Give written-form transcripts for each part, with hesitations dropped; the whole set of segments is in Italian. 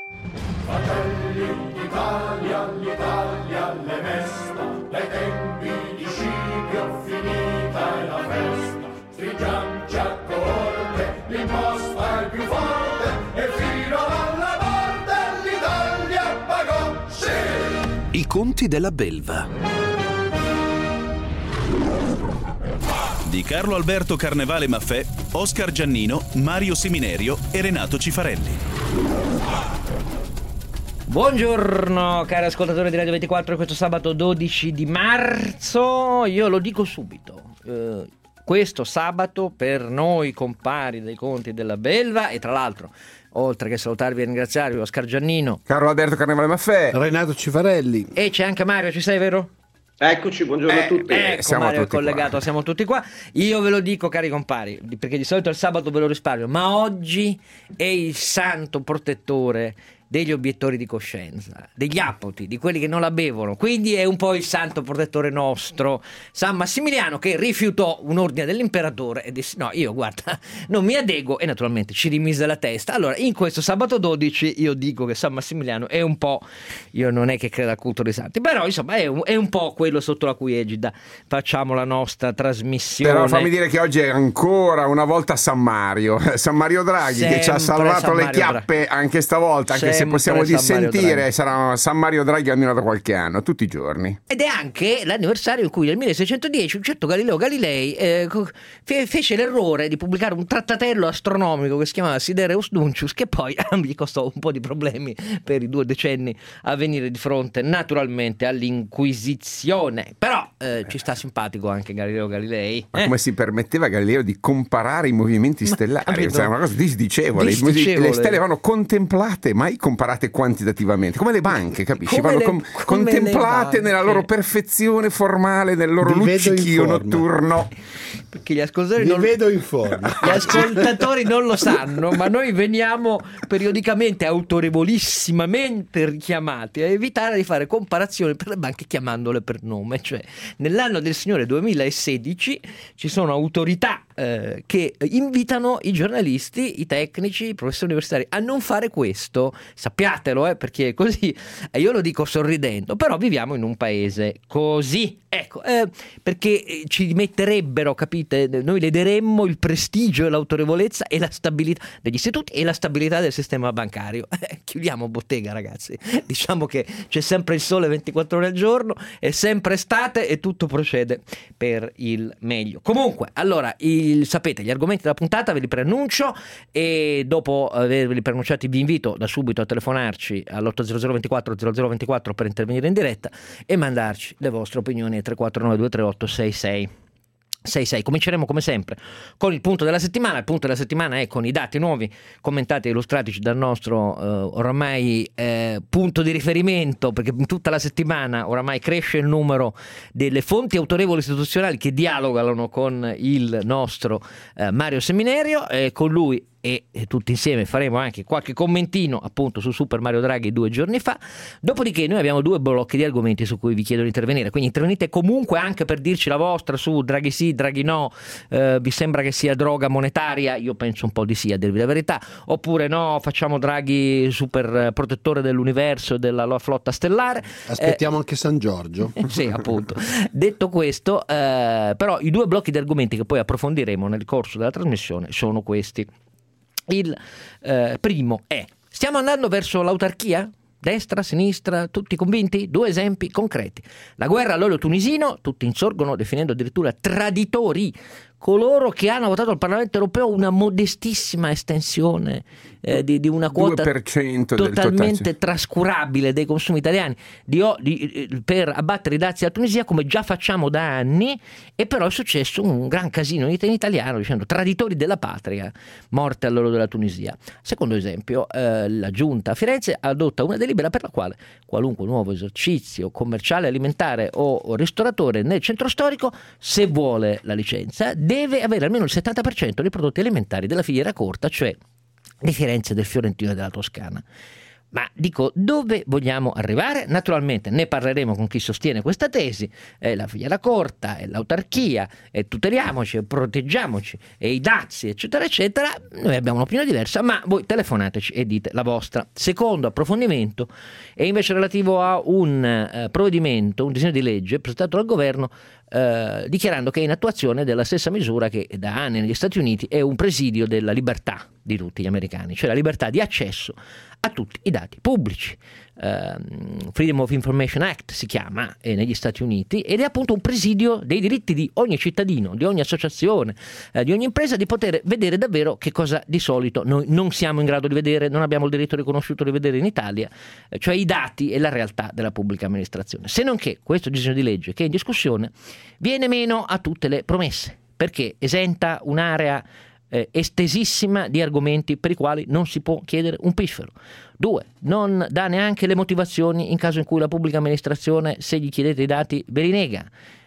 Fratelli d'Italia, l'Italia le mesta, dai tempi di Scipio finita è la festa. Stringiamoci a corte, l'imposta è più forte e fino alla morte l'Italia pagò, sì! I conti della belva di Carlo Alberto Carnevale Maffè, Oscar Giannino, Mario Seminerio e Renato Cifarelli. Buongiorno cari ascoltatori di Radio 24, questo sabato 12 di marzo, io lo dico subito, questo sabato per noi compari dei conti della belva, e tra l'altro oltre che salutarvi e ringraziarvi, Oscar Giannino, Carlo Alberto Carnevale Maffè, Renato Cifarelli, e c'è anche Mario, ci sei, vero? Eccoci, buongiorno a tutti. Ecco, Mario è collegato, qua. Siamo tutti qua. Io ve lo dico, cari compari, perché di solito il sabato ve lo risparmio, ma oggi è il santo protettore degli obiettori di coscienza, degli apoti, di quelli che non la bevono. Quindi è un po' il santo protettore nostro, San Massimiliano, che rifiutò un ordine dell'imperatore e disse: no, io guarda, non mi adeguo, e naturalmente ci rimise la testa. Allora, in questo sabato 12 io dico che San Massimiliano è un po', io non è che credo al culto dei santi, però insomma è un po' quello sotto la cui egida facciamo la nostra trasmissione. Però fammi dire che oggi è ancora una volta San Mario Draghi, sempre che ci ha salvato San le Mario chiappe anche stavolta, anche se possiamo dissentire, sarà San Mario Draghi almeno da qualche anno, tutti i giorni. Ed è anche l'anniversario in cui nel 1610 un certo Galileo Galilei fece l'errore di pubblicare un trattatello astronomico che si chiamava Sidereus Nuncius, che poi gli costò un po' di problemi per i 2 decenni a venire di fronte naturalmente all'Inquisizione. Però ci sta simpatico anche Galileo Galilei. Ma come si permetteva Galileo di comparare i movimenti stellari? Cioè, una cosa disdicevole. Le stelle vanno contemplate, mai comparate quantitativamente, come le banche, capisci? Vanno contemplate nella loro perfezione formale, nel loro luccichio notturno. Perché gli ascoltatori Gli ascoltatori non lo sanno, ma noi veniamo periodicamente autorevolissimamente richiamati a evitare di fare comparazioni per le banche chiamandole per nome. Cioè, nell'anno del Signore 2016 ci sono autorità che invitano i giornalisti, i tecnici, i professori universitari a non fare questo. Sappiatelo, perché così, io lo dico sorridendo, però viviamo in un paese così, ecco, perché ci metterebbero, capite, noi lederemmo il prestigio e l'autorevolezza e la stabilità degli istituti e la stabilità del sistema bancario. Chiudiamo bottega, ragazzi, diciamo che c'è sempre il sole 24 ore al giorno, è sempre estate e tutto procede per il meglio. Comunque, allora, sapete, gli argomenti della puntata ve li preannuncio, e dopo averveli preannunciati vi invito da subito a telefonarci all'800 24 0024 per intervenire in diretta e mandarci le vostre opinioni al 349 238 66. Cominceremo come sempre con il punto della settimana. Il punto della settimana è con i dati nuovi commentati e illustratici dal nostro oramai punto di riferimento, perché in tutta la settimana oramai cresce il numero delle fonti autorevoli istituzionali che dialogano con il nostro Mario Seminerio, e con lui e tutti insieme faremo anche qualche commentino appunto su Super Mario Draghi 2 giorni fa. Dopodiché noi abbiamo 2 blocchi di argomenti su cui vi chiedo di intervenire, quindi intervenite comunque anche per dirci la vostra su Draghi sì, Draghi no, vi sembra che sia droga monetaria? Io penso un po' di sì, a dirvi la verità, oppure no, facciamo Draghi super protettore dell'universo e della flotta stellare. Aspettiamo anche San Giorgio. Sì, appunto. Detto questo, però i 2 blocchi di argomenti che poi approfondiremo nel corso della trasmissione sono questi. Il primo è: stiamo andando verso l'autarchia? Destra, sinistra, tutti convinti? 2 esempi concreti. La guerra all'olio tunisino, tutti insorgono definendo addirittura traditori coloro che hanno votato al Parlamento europeo una modestissima estensione di una quota 2% totalmente trascurabile dei consumi italiani per abbattere i dazi alla Tunisia, come già facciamo da anni. E però è successo un gran casino in italiano dicendo traditori della patria, morte all'olio della Tunisia. Secondo esempio, la giunta a Firenze adotta una delibera per la quale qualunque nuovo esercizio commerciale, alimentare o ristoratore nel centro storico, se vuole la licenza, deve avere almeno il 70% dei prodotti alimentari della filiera corta, cioè di Firenze, del Fiorentino e della Toscana. Ma dico, dove vogliamo arrivare? Naturalmente ne parleremo con chi sostiene questa tesi, la figliera corta, l'autarchia, tuteliamoci, proteggiamoci, i dazi, eccetera, eccetera. Noi abbiamo un'opinione diversa, ma voi telefonateci e dite la vostra. Secondo approfondimento è invece relativo a un provvedimento, un disegno di legge presentato dal governo dichiarando che è in attuazione della stessa misura che da anni negli Stati Uniti è un presidio della libertà di tutti gli americani, cioè la libertà di accesso a tutti i dati pubblici. Freedom of Information Act si chiama negli Stati Uniti, ed è appunto un presidio dei diritti di ogni cittadino, di ogni associazione, di ogni impresa, di poter vedere davvero che cosa di solito noi non siamo in grado di vedere, non abbiamo il diritto riconosciuto di vedere in Italia, cioè i dati e la realtà della pubblica amministrazione. Se non che questo disegno di legge che è in discussione viene meno a tutte le promesse, perché esenta un'area estesissima di argomenti per i quali non si può chiedere un piffero. 2, non dà neanche le motivazioni in caso in cui la pubblica amministrazione, se gli chiedete i dati, ve li nega.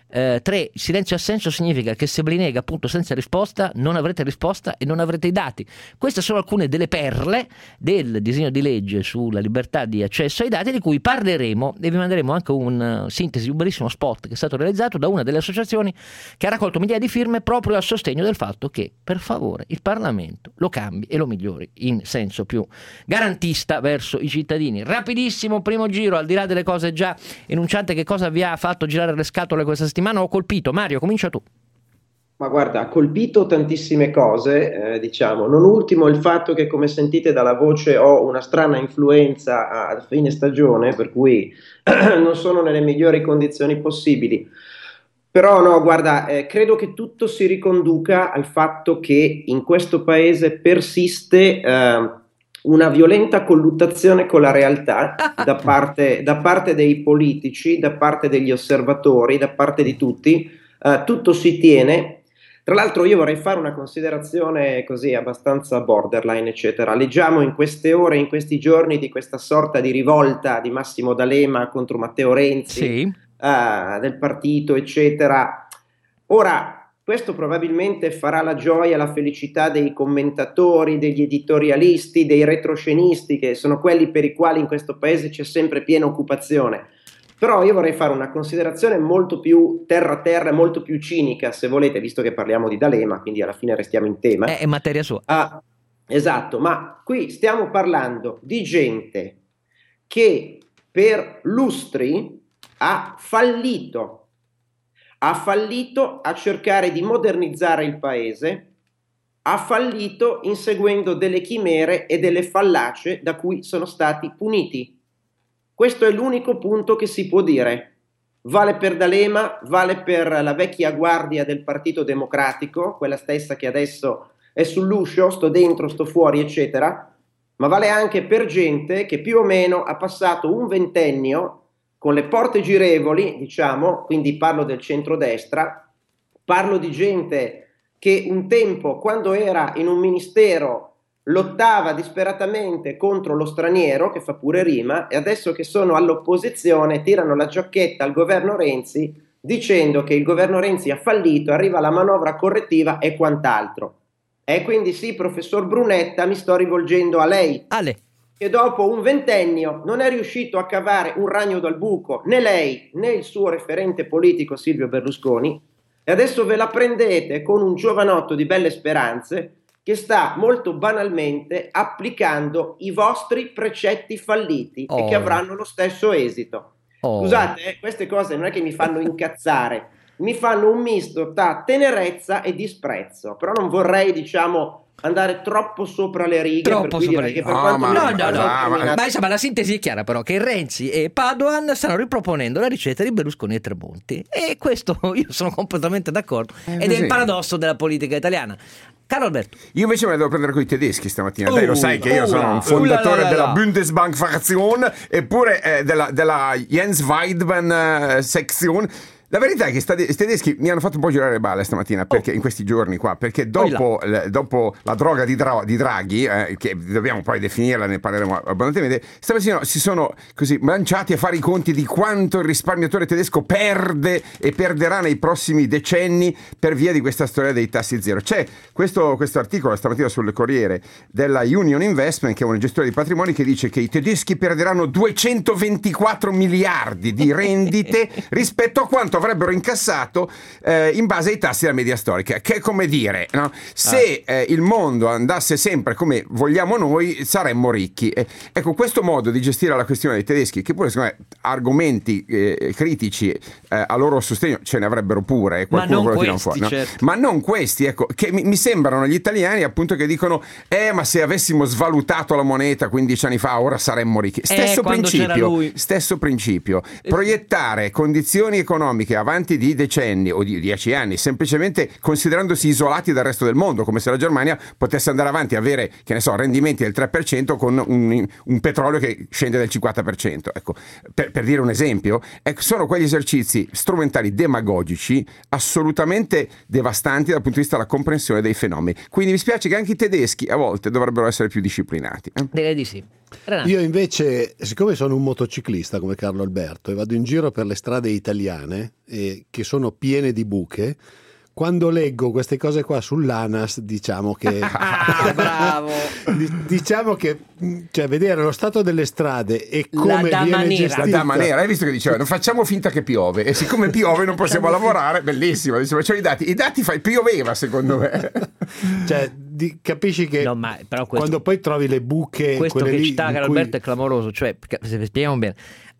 3, silenzio assenso significa che se ve li nega appunto senza risposta non avrete risposta e non avrete i dati. Queste sono alcune delle perle del disegno di legge sulla libertà di accesso ai dati, di cui parleremo, e vi manderemo anche un sintesi di un bellissimo spot che è stato realizzato da una delle associazioni che ha raccolto migliaia di firme proprio a sostegno del fatto che per favore il Parlamento lo cambi e lo migliori in senso più garantista verso i cittadini. Rapidissimo primo giro, al di là delle cose già enunciate, che cosa vi ha fatto girare le scatole questa settimana? Ho colpito. Mario, comincia tu. Ma guarda, ha colpito tantissime cose, diciamo, non ultimo il fatto che, come sentite dalla voce, ho una strana influenza a fine stagione, per cui non sono nelle migliori condizioni possibili. Però no, guarda, credo che tutto si riconduca al fatto che in questo paese persiste una violenta colluttazione con la realtà da parte dei politici, da parte degli osservatori, da parte di tutti. Tutto si tiene. Tra l'altro io vorrei fare una considerazione così abbastanza borderline, eccetera. Leggiamo in queste ore, in questi giorni, di questa sorta di rivolta di Massimo D'Alema contro Matteo Renzi, sì, del partito, eccetera. Ora, questo probabilmente farà la gioia e la felicità dei commentatori, degli editorialisti, dei retroscenisti, che sono quelli per i quali in questo paese c'è sempre piena occupazione. Però io vorrei fare una considerazione molto più terra-terra, molto più cinica, se volete, visto che parliamo di D'Alema, quindi alla fine restiamo in tema. È materia sua. Esatto, ma qui stiamo parlando di gente che per lustri ha fallito a cercare di modernizzare il paese, ha fallito inseguendo delle chimere e delle fallacie da cui sono stati puniti. Questo è l'unico punto che si può dire. Vale per D'Alema, vale per la vecchia guardia del Partito Democratico, quella stessa che adesso è sull'uscio, sto dentro, sto fuori, eccetera, ma vale anche per gente che più o meno ha passato un ventennio con le porte girevoli, diciamo, quindi parlo del centrodestra, parlo di gente che un tempo, quando era in un ministero, lottava disperatamente contro lo straniero, che fa pure rima, e adesso che sono all'opposizione tirano la giacchetta al governo Renzi dicendo che il governo Renzi ha fallito, arriva la manovra correttiva e quant'altro. E quindi sì, professor Brunetta, mi sto rivolgendo a lei. Ale. Che dopo un ventennio non è riuscito a cavare un ragno dal buco, né lei né il suo referente politico Silvio Berlusconi, e adesso ve la prendete con un giovanotto di belle speranze che sta molto banalmente applicando i vostri precetti falliti e che avranno lo stesso esito. Scusate, queste cose non è che mi fanno incazzare, mi fanno un misto tra tenerezza e disprezzo, però non vorrei, diciamo, andare troppo sopra le righe. Troppo sopra le righe. Ma insomma la sintesi è chiara, però, che Renzi e Padoan stanno riproponendo la ricetta di Berlusconi e Tremonti, e questo io sono completamente d'accordo, ed è il paradosso della politica italiana. Caro Alberto. Io invece me la devo prendere con i tedeschi stamattina. Dai, lo sai che io sono un fondatore della Bundesbank-Fraktion, eppure della Jens Weidmann Section. La verità è che i tedeschi mi hanno fatto un po' girare le balle stamattina, perché in questi giorni qua, perché dopo la droga di Draghi, che dobbiamo poi definirla, ne parleremo abbondantemente, stamattina si sono così lanciati a fare i conti di quanto il risparmiatore tedesco perde e perderà nei prossimi decenni per via di questa storia dei tassi zero. C'è questo articolo stamattina sul Corriere della Union Investment, che è un gestore di patrimoni, che dice che i tedeschi perderanno 224 miliardi di rendite rispetto a quanto avrebbero incassato in base ai tassi della media storica, che è come dire, no? Se il mondo andasse sempre come vogliamo noi, saremmo ricchi. Ecco, questo modo di gestire la questione dei tedeschi, che pure secondo me argomenti critici a loro sostegno ce ne avrebbero pure, qualcuno lo tira fuori, no? Certo. Ma non questi, ecco, che mi sembrano gli italiani appunto che dicono ma se avessimo svalutato la moneta 15 anni fa ora saremmo ricchi. Stesso principio, proiettare condizioni economiche avanti di decenni o di 10 anni, semplicemente considerandosi isolati dal resto del mondo, come se la Germania potesse andare avanti e avere, che ne so, rendimenti del 3% con un petrolio che scende del 50%. Ecco, per dire un esempio, sono quegli esercizi strumentali demagogici assolutamente devastanti dal punto di vista della comprensione dei fenomeni. Quindi mi spiace che anche i tedeschi a volte dovrebbero essere più disciplinati. Direi di sì. Renato. Io invece, siccome sono un motociclista come Carlo Alberto e vado in giro per le strade italiane che sono piene di buche, quando leggo queste cose qua sull'ANAS, diciamo che bravo. Diciamo che cioè vedere lo stato delle strade e come viene gestita la dama nera, hai visto che diceva non facciamo finta che piove, e siccome piove non possiamo lavorare, bellissimo, diceva, cioè, i dati pioveva secondo me. Cioè capisci che però quando poi trovi le buche, questo quelle che lì cita Alberto è clamoroso, cioè se spieghiamo bene,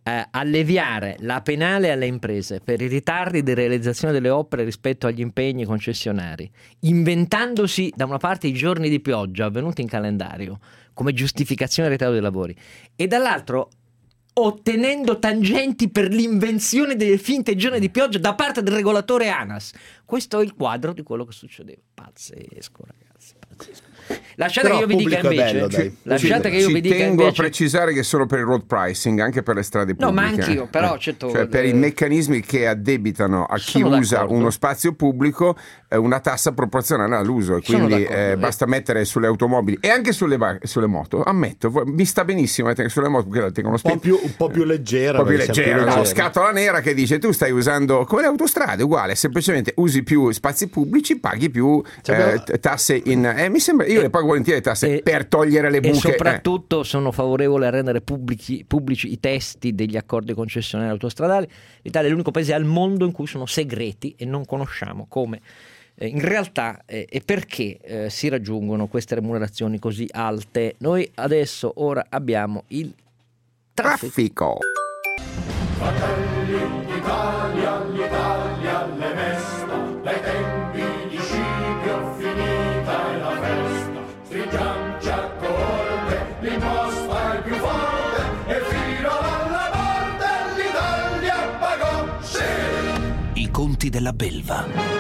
alleviare la penale alle imprese per i ritardi di realizzazione delle opere rispetto agli impegni concessionari, inventandosi da una parte i giorni di pioggia avvenuti in calendario come giustificazione del ritardo dei lavori, e dall'altro ottenendo tangenti per l'invenzione delle finte giorni di pioggia da parte del regolatore ANAS. Questo è il quadro di quello che succedeva. Pazzesco, ragazzi, pazzesco. Lasciate Però che io vi dica invece. Tengo a precisare che solo per il road pricing, anche per le strade pubbliche. No, ma anch'io, però certo, cioè per i meccanismi che addebitano a chi usa uno spazio pubblico una tassa proporzionale all'uso, e quindi basta mettere sulle automobili e anche sulle moto. Ammetto, mi sta benissimo sulle moto, perché la tengono un po' più leggera, una scatola nera che dice tu stai usando come le autostrade, uguale, semplicemente usi più spazi pubblici, paghi più tasse mi sembra, io le pago volentieri tasse per togliere le buche. E soprattutto sono favorevole a rendere pubblici i testi degli accordi concessionari autostradali. L'Italia è l'unico paese al mondo in cui sono segreti e non conosciamo come in realtà e perché si raggiungono queste remunerazioni così alte. Noi adesso ora abbiamo il traffico. Fratelli d'Italia, l'Italia le mesta, dai tempi di Scipio finita è la festa. Stringiamoci a corte, l'imposta è più forte e fino alla morte l'Italia pagò, sì! I conti della belva.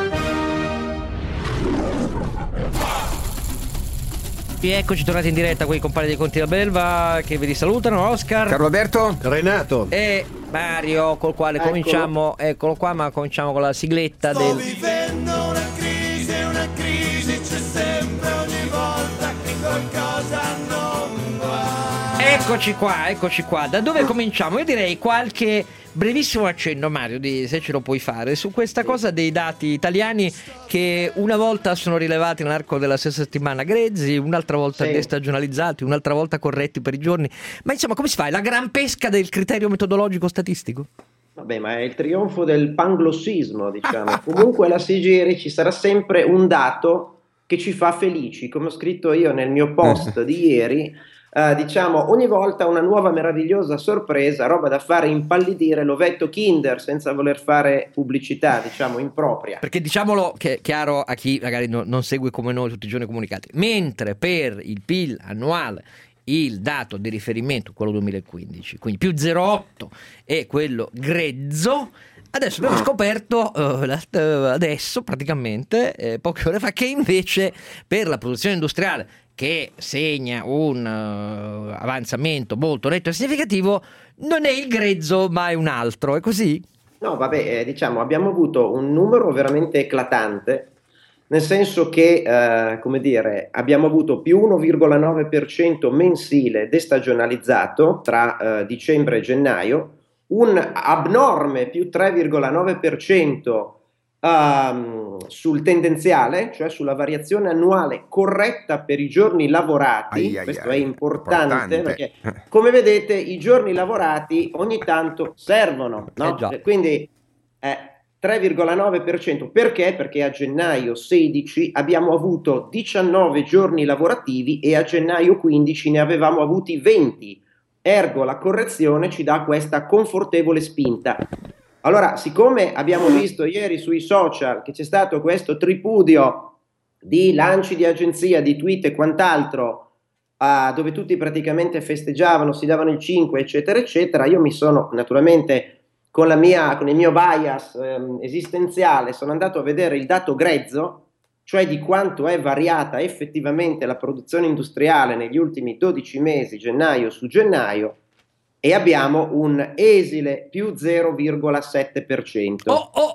Eccoci tornati in diretta con i compagni dei Conti della Belva che vi salutano, Oscar, Carlo Alberto, Renato e Mario, col quale cominciamo, eccolo qua, ma cominciamo con la sigletta Sto vivendo una crisi, c'è sempre ogni volta che qualcosa non va. Eccoci qua, da dove cominciamo? Io direi qualche brevissimo accenno, Mario, se ce lo puoi fare, su questa cosa dei dati italiani che una volta sono rilevati nell'arco della stessa settimana grezzi, un'altra volta destagionalizzati, un'altra volta corretti per i giorni. Ma insomma, come si fa? È la gran pesca del criterio metodologico statistico? Vabbè, ma è il trionfo del panglossismo, diciamo. Comunque alla Sigeri ci sarà sempre un dato che ci fa felici, come ho scritto io nel mio post di ieri. Diciamo, ogni volta una nuova meravigliosa sorpresa, roba da fare impallidire l'ovetto Kinder senza voler fare pubblicità, diciamo, impropria. Perché diciamolo che è chiaro a chi magari non segue come noi tutti i giorni comunicati, mentre per il PIL annuale il dato di riferimento, quello 2015, quindi più 0,8 è quello grezzo. Adesso abbiamo scoperto, adesso praticamente, poche ore fa, che invece per la produzione industriale, che segna un avanzamento molto netto e significativo, non è il grezzo ma è un altro, è così? No, vabbè, diciamo, abbiamo avuto un numero veramente eclatante, nel senso che, come dire, abbiamo avuto più 1,9% mensile destagionalizzato tra dicembre e gennaio, un abnorme più 3,9% sul tendenziale, cioè sulla variazione annuale corretta per i giorni lavorati. Questo è importante perché, come vedete, i giorni lavorati ogni tanto servono, no? Quindi 3,9%. Perché? Perché a gennaio 16 abbiamo avuto 19 giorni lavorativi e a gennaio 15 ne avevamo avuti 20. Ergo la correzione ci dà questa confortevole spinta. Allora, siccome abbiamo visto ieri sui social che c'è stato questo tripudio di lanci di agenzia, di tweet e quant'altro, dove tutti praticamente festeggiavano, si davano il 5, eccetera, eccetera, io mi sono naturalmente con il mio bias esistenziale, sono andato a vedere il dato grezzo, cioè di quanto è variata effettivamente la produzione industriale negli ultimi 12 mesi, gennaio su gennaio, e abbiamo un esile più 0,7%.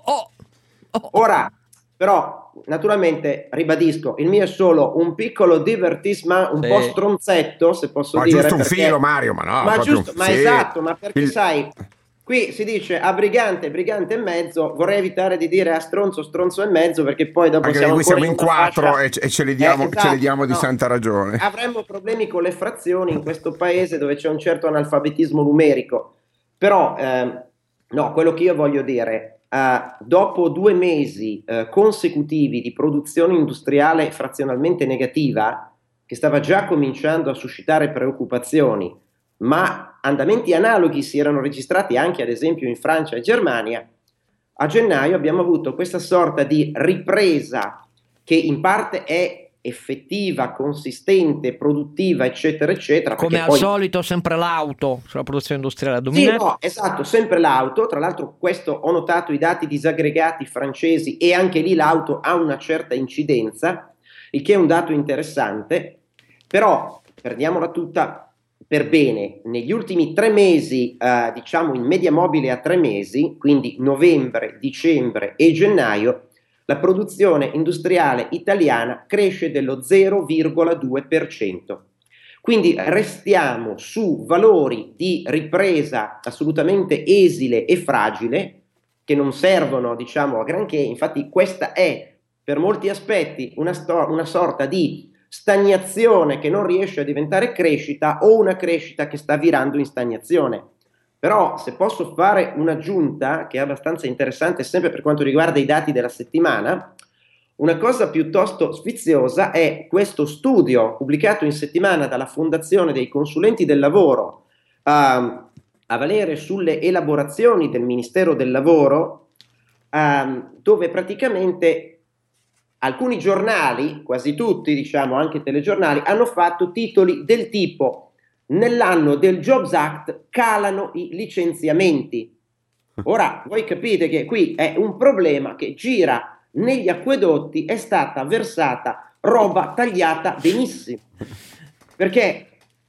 Ora, però, naturalmente, ribadisco, il mio è solo un piccolo divertissement, un po' stronzetto, se posso dire. Ma giusto un filo, Mario, ma no. Esatto, ma perché sai... Qui si dice a brigante, brigante e mezzo, vorrei evitare di dire a stronzo, stronzo e mezzo, perché poi dopo siamo in 4 e ce li diamo, di santa ragione. Avremmo problemi con le frazioni in questo paese dove c'è un certo analfabetismo numerico. Però, no, quello che io voglio dire, dopo 2 mesi consecutivi di produzione industriale frazionalmente negativa, che stava già cominciando a suscitare preoccupazioni, ma andamenti analoghi si erano registrati anche ad esempio in Francia e Germania, a gennaio abbiamo avuto questa sorta di ripresa che in parte è effettiva, consistente, produttiva, eccetera, eccetera. Come al solito sempre l'auto sulla produzione industriale a dominare. Sì, no, esatto, sempre l'auto. Tra l'altro questo ho notato i dati disaggregati francesi e anche lì l'auto ha una certa incidenza, il che è un dato interessante, però prendiamola tutta per bene, negli ultimi 3 mesi, diciamo in media mobile a 3 mesi, quindi novembre, dicembre e gennaio, la produzione industriale italiana cresce dello 0,2%. Quindi restiamo su valori di ripresa assolutamente esile e fragile, che non servono, diciamo, a granché. Infatti questa è per molti aspetti una sorta di stagnazione che non riesce a diventare crescita o una crescita che sta virando in stagnazione. Però se posso fare un'aggiunta che è abbastanza interessante sempre per quanto riguarda i dati della settimana, una cosa piuttosto sfiziosa è questo studio pubblicato in settimana dalla Fondazione dei Consulenti del Lavoro a valere sulle elaborazioni del Ministero del Lavoro, dove praticamente alcuni giornali, quasi tutti, diciamo anche telegiornali, hanno fatto titoli del tipo: nell'anno del Jobs Act calano i licenziamenti. Ora, voi capite che qui è un problema che gira negli acquedotti, è stata versata roba tagliata benissimo, perché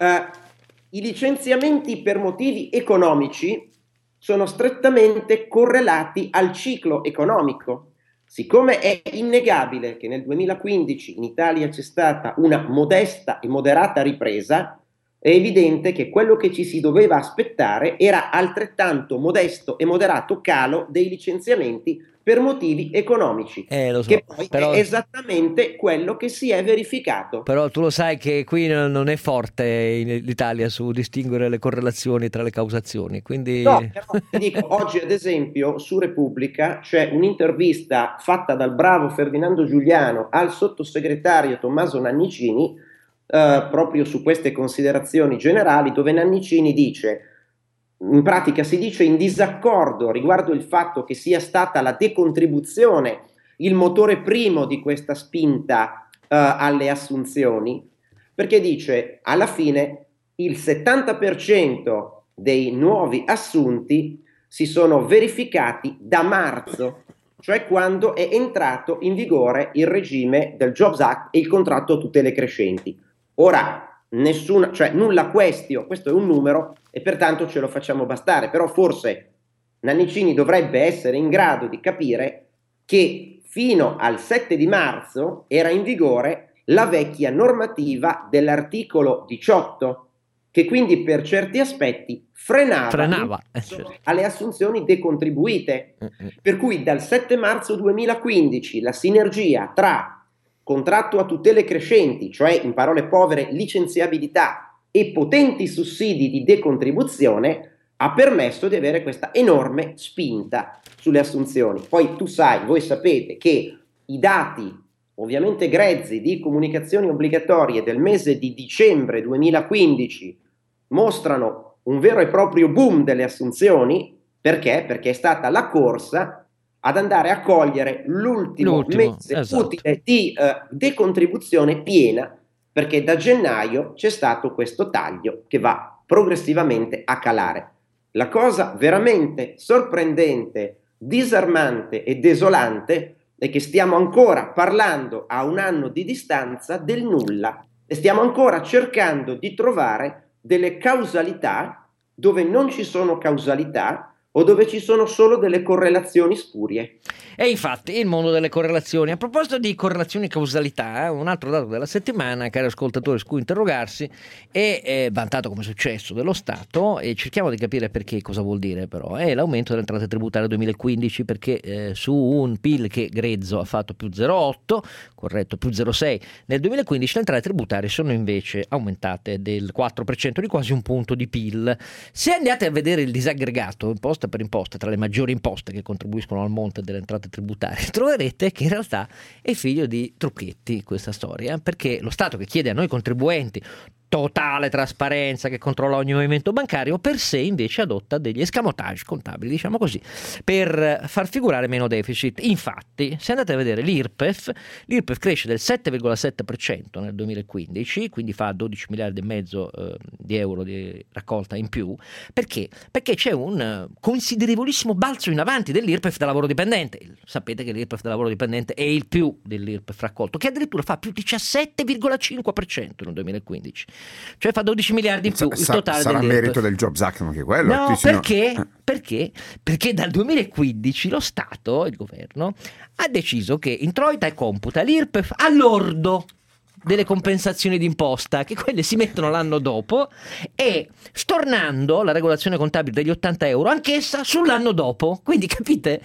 i licenziamenti per motivi economici sono strettamente correlati al ciclo economico. Siccome è innegabile che nel 2015 in Italia c'è stata una modesta e moderata ripresa, è evidente che quello che ci si doveva aspettare era altrettanto modesto e moderato calo dei licenziamenti per motivi economici, lo so, che poi però... è esattamente quello che si è verificato. Però tu lo sai che qui non è forte l'Italia su distinguere le correlazioni tra le causazioni, quindi... No, però ti dico, oggi ad esempio su Repubblica c'è un'intervista fatta dal bravo Ferdinando Giuliano al sottosegretario Tommaso Nannicini proprio su queste considerazioni generali, dove Nannicini dice, in pratica si dice in disaccordo riguardo il fatto che sia stata la decontribuzione il motore primo di questa spinta alle assunzioni, perché dice alla fine il 70% dei nuovi assunti si sono verificati da marzo, cioè quando è entrato in vigore il regime del Jobs Act e il contratto a tutele crescenti. Ora, nulla questio, questo è un numero e pertanto ce lo facciamo bastare, però forse Nannicini dovrebbe essere in grado di capire che fino al 7 di marzo era in vigore la vecchia normativa dell'articolo 18, che quindi per certi aspetti frenava alle assunzioni decontribuite. Per cui dal 7 marzo 2015 la sinergia tra contratto a tutele crescenti, cioè in parole povere licenziabilità, e potenti sussidi di decontribuzione ha permesso di avere questa enorme spinta sulle assunzioni. Poi voi sapete che i dati ovviamente grezzi di comunicazioni obbligatorie del mese di dicembre 2015 mostrano un vero e proprio boom delle assunzioni. Perché? Perché è stata la corsa ad andare a cogliere l'ultimo mese utile di decontribuzione piena, perché da gennaio c'è stato questo taglio che va progressivamente a calare. La cosa veramente sorprendente, disarmante e desolante è che stiamo ancora parlando a un anno di distanza del nulla e stiamo ancora cercando di trovare delle causalità dove non ci sono causalità o dove ci sono solo delle correlazioni spurie. E infatti il mondo delle correlazioni. A proposito di correlazioni e causalità, un altro dato della settimana, cari ascoltatori, su cui interrogarsi, è vantato come successo dello Stato, e cerchiamo di capire perché, cosa vuol dire però. È l'aumento delle entrate tributarie 2015, perché su un PIL che grezzo ha fatto più 0,8, corretto, più 0,6, nel 2015 le entrate tributarie sono invece aumentate del 4%, di quasi un punto di PIL. Se andate a vedere il disaggregato imposta per imposta tra le maggiori imposte che contribuiscono al monte delle entrate tributarie, troverete che in realtà è figlio di trucchetti questa storia, perché lo Stato, che chiede a noi contribuenti totale trasparenza, che controlla ogni movimento bancario, per sé invece adotta degli escamotage contabili, diciamo così, per far figurare meno deficit. Infatti, se andate a vedere l'IRPEF cresce del 7,7% nel 2015, quindi fa 12 miliardi e mezzo di euro di raccolta in più. Perché? Perché c'è un considerevolissimo balzo in avanti dell'IRPEF da lavoro dipendente. Sapete che l'IRPEF da lavoro dipendente è il più dell'IRPEF raccolto, che addirittura fa più 17,5% nel 2015. Cioè fa 12 miliardi in più il totale. Sarà merito del Jobs Act anche quello? No, perché? Perché dal 2015 lo Stato, il governo, ha deciso che introita e computa l'IRPEF all'ordo delle compensazioni d'imposta, che quelle si mettono l'anno dopo, e stornando la regolazione contabile degli 80 euro anch'essa sull'anno dopo. Quindi capite?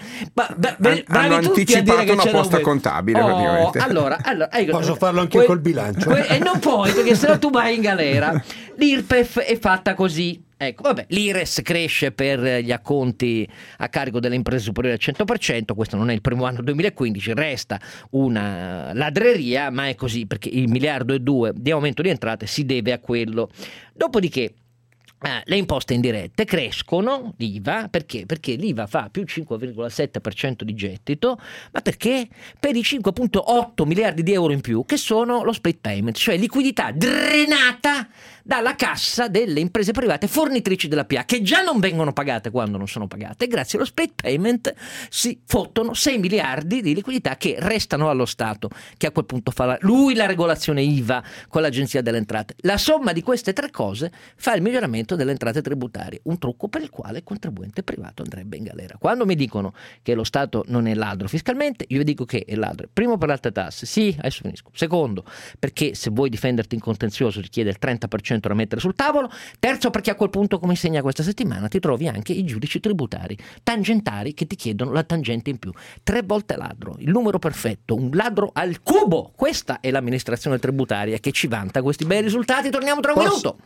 Hanno anticipato una posta contabile praticamente. Allora, posso farlo anche col bilancio? E non puoi, perché sennò tu vai in galera. L'IRPEF è fatta così. Ecco, vabbè, l'IRES cresce per gli acconti a carico delle imprese superiori al 100%, questo non è il primo anno 2015, resta una ladreria, ma è così perché il 1,2 miliardi di aumento di entrate si deve a quello. Dopodiché le imposte indirette crescono, l'IVA, perché? Perché l'IVA fa più 5,7% di gettito, ma perché? Per i 5,8 miliardi di euro in più, che sono lo split payment, cioè liquidità drenata dalla cassa delle imprese private fornitrici della PA, che già non vengono pagate quando non sono pagate, e grazie allo split payment si fottono 6 miliardi di liquidità che restano allo Stato, che a quel punto fa lui la regolazione IVA con l'Agenzia delle Entrate. La somma di queste tre cose fa il miglioramento delle entrate tributarie, un trucco per il quale il contribuente privato andrebbe in galera. Quando mi dicono che lo Stato non è ladro fiscalmente, io vi dico che è ladro, primo per le alte tasse, sì, adesso finisco, secondo perché se vuoi difenderti in contenzioso richiede il 30% da mettere sul tavolo, terzo perché a quel punto, come insegna questa settimana, ti trovi anche i giudici tributari tangentari che ti chiedono la tangente in più. 3 volte ladro, il numero perfetto, un ladro al cubo. Questa è l'amministrazione tributaria che ci vanta questi bei risultati. Torniamo tra un minuto.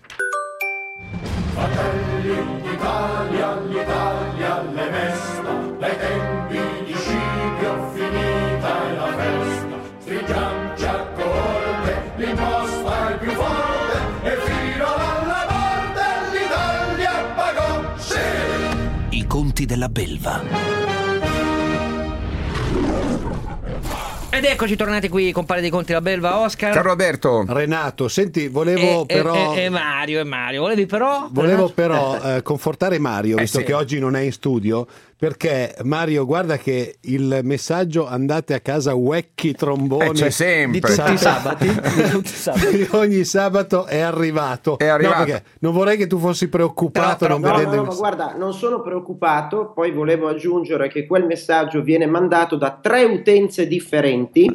Fratelli d'Italia, l'Italia le mesta, dai tempi di Scipio finita è la festa, stringiamoci a corte, l'imposta è più forte e fino alla morte l'Italia pagò, sì! I conti della belva. Ed eccoci tornati qui, compare dei conti la belva Oscar. Ciao Roberto. Renato, senti, volevo però... Mario, volevi però... Volevo però confortare Mario, visto sì. che oggi non è in studio, perché Mario, guarda che il messaggio andate a casa Wecchi Trombone C'è sempre. Di tutti i sabati. Ogni sabato è arrivato. È arrivato. No, perché non vorrei che tu fossi preoccupato non vedendo No, guarda, non sono preoccupato, poi volevo aggiungere che quel messaggio viene mandato da 3 utenze differenti.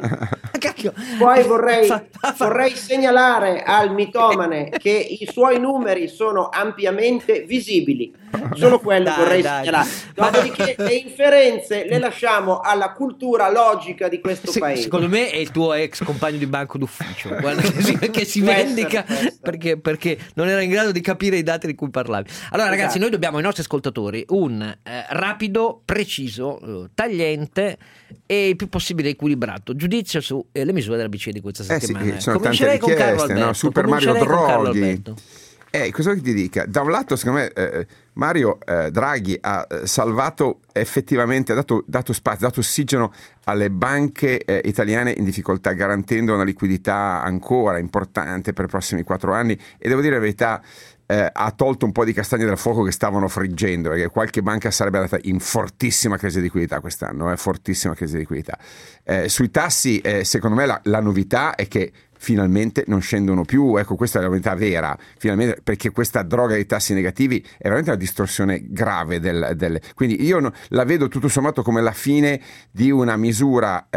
Poi vorrei segnalare al mitomane che i suoi numeri sono ampiamente visibili. Solo quello vorrei segnalare. Dopodiché le inferenze le lasciamo alla cultura logica di questo paese. Secondo me è il tuo ex compagno di banco d'ufficio, guarda, che si vendica perché non era in grado di capire i dati di cui parlavi. Allora ragazzi, noi dobbiamo ai nostri ascoltatori un rapido, preciso, tagliente e il più possibile equilibrato giudizio su le misure della BCE di questa settimana. Sono tante richieste, no? Super Mario Draghi. Cosa che ti dica? Da un lato, secondo me, Mario Draghi ha salvato effettivamente, ha dato spazio, dato ossigeno alle banche italiane in difficoltà, garantendo una liquidità ancora importante per i prossimi 4 anni. E devo dire la verità, ha tolto un po' di castagne dal fuoco che stavano friggendo, perché qualche banca sarebbe andata in fortissima crisi di liquidità quest'anno, fortissima crisi di liquidità. Sui tassi, secondo me la novità è che finalmente non scendono più, ecco, questa è la novità vera, finalmente, perché questa droga dei tassi negativi è veramente una distorsione grave quindi io la vedo tutto sommato come la fine di una misura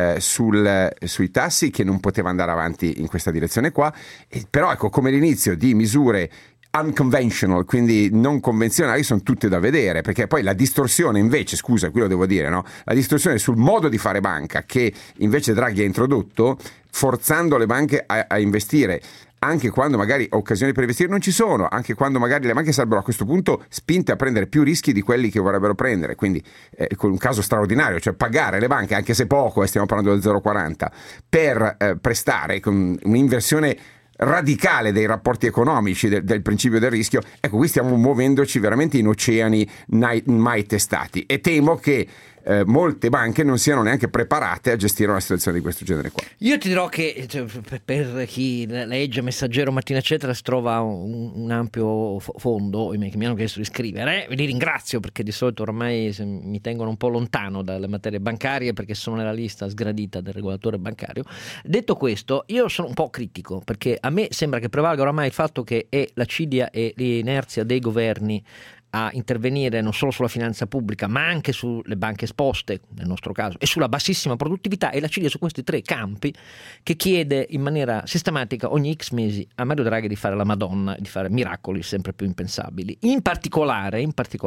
sui tassi che non poteva andare avanti in questa direzione qua, però ecco, come l'inizio di misure unconventional, quindi non convenzionali, sono tutte da vedere, perché poi la distorsione invece, scusa, qui lo devo dire, no? La distorsione sul modo di fare banca che invece Draghi ha introdotto, forzando le banche a investire anche quando magari occasioni per investire non ci sono, anche quando magari le banche sarebbero a questo punto spinte a prendere più rischi di quelli che vorrebbero prendere, quindi con un caso straordinario, cioè pagare le banche, anche se poco, stiamo parlando del 0,40, per prestare con un'inversione radicale dei rapporti economici del principio del rischio. Ecco, qui stiamo muovendoci veramente in oceani mai testati, e temo che molte banche non siano neanche preparate a gestire una situazione di questo genere qua. Io ti dirò che per chi legge Messaggero mattina eccetera si trova un ampio fondo che mi hanno chiesto di scrivere, li ringrazio perché di solito ormai mi tengono un po' lontano dalle materie bancarie perché sono nella lista sgradita del regolatore bancario. Detto questo, io sono un po' critico perché a me sembra che prevalga oramai il fatto che è l'acidia e l'inerzia dei governi a intervenire non solo sulla finanza pubblica ma anche sulle banche esposte nel nostro caso e sulla bassissima produttività, e la Cina su questi 3 campi che chiede in maniera sistematica ogni X mesi a Mario Draghi di fare la Madonna, di fare miracoli sempre più impensabili, in particolare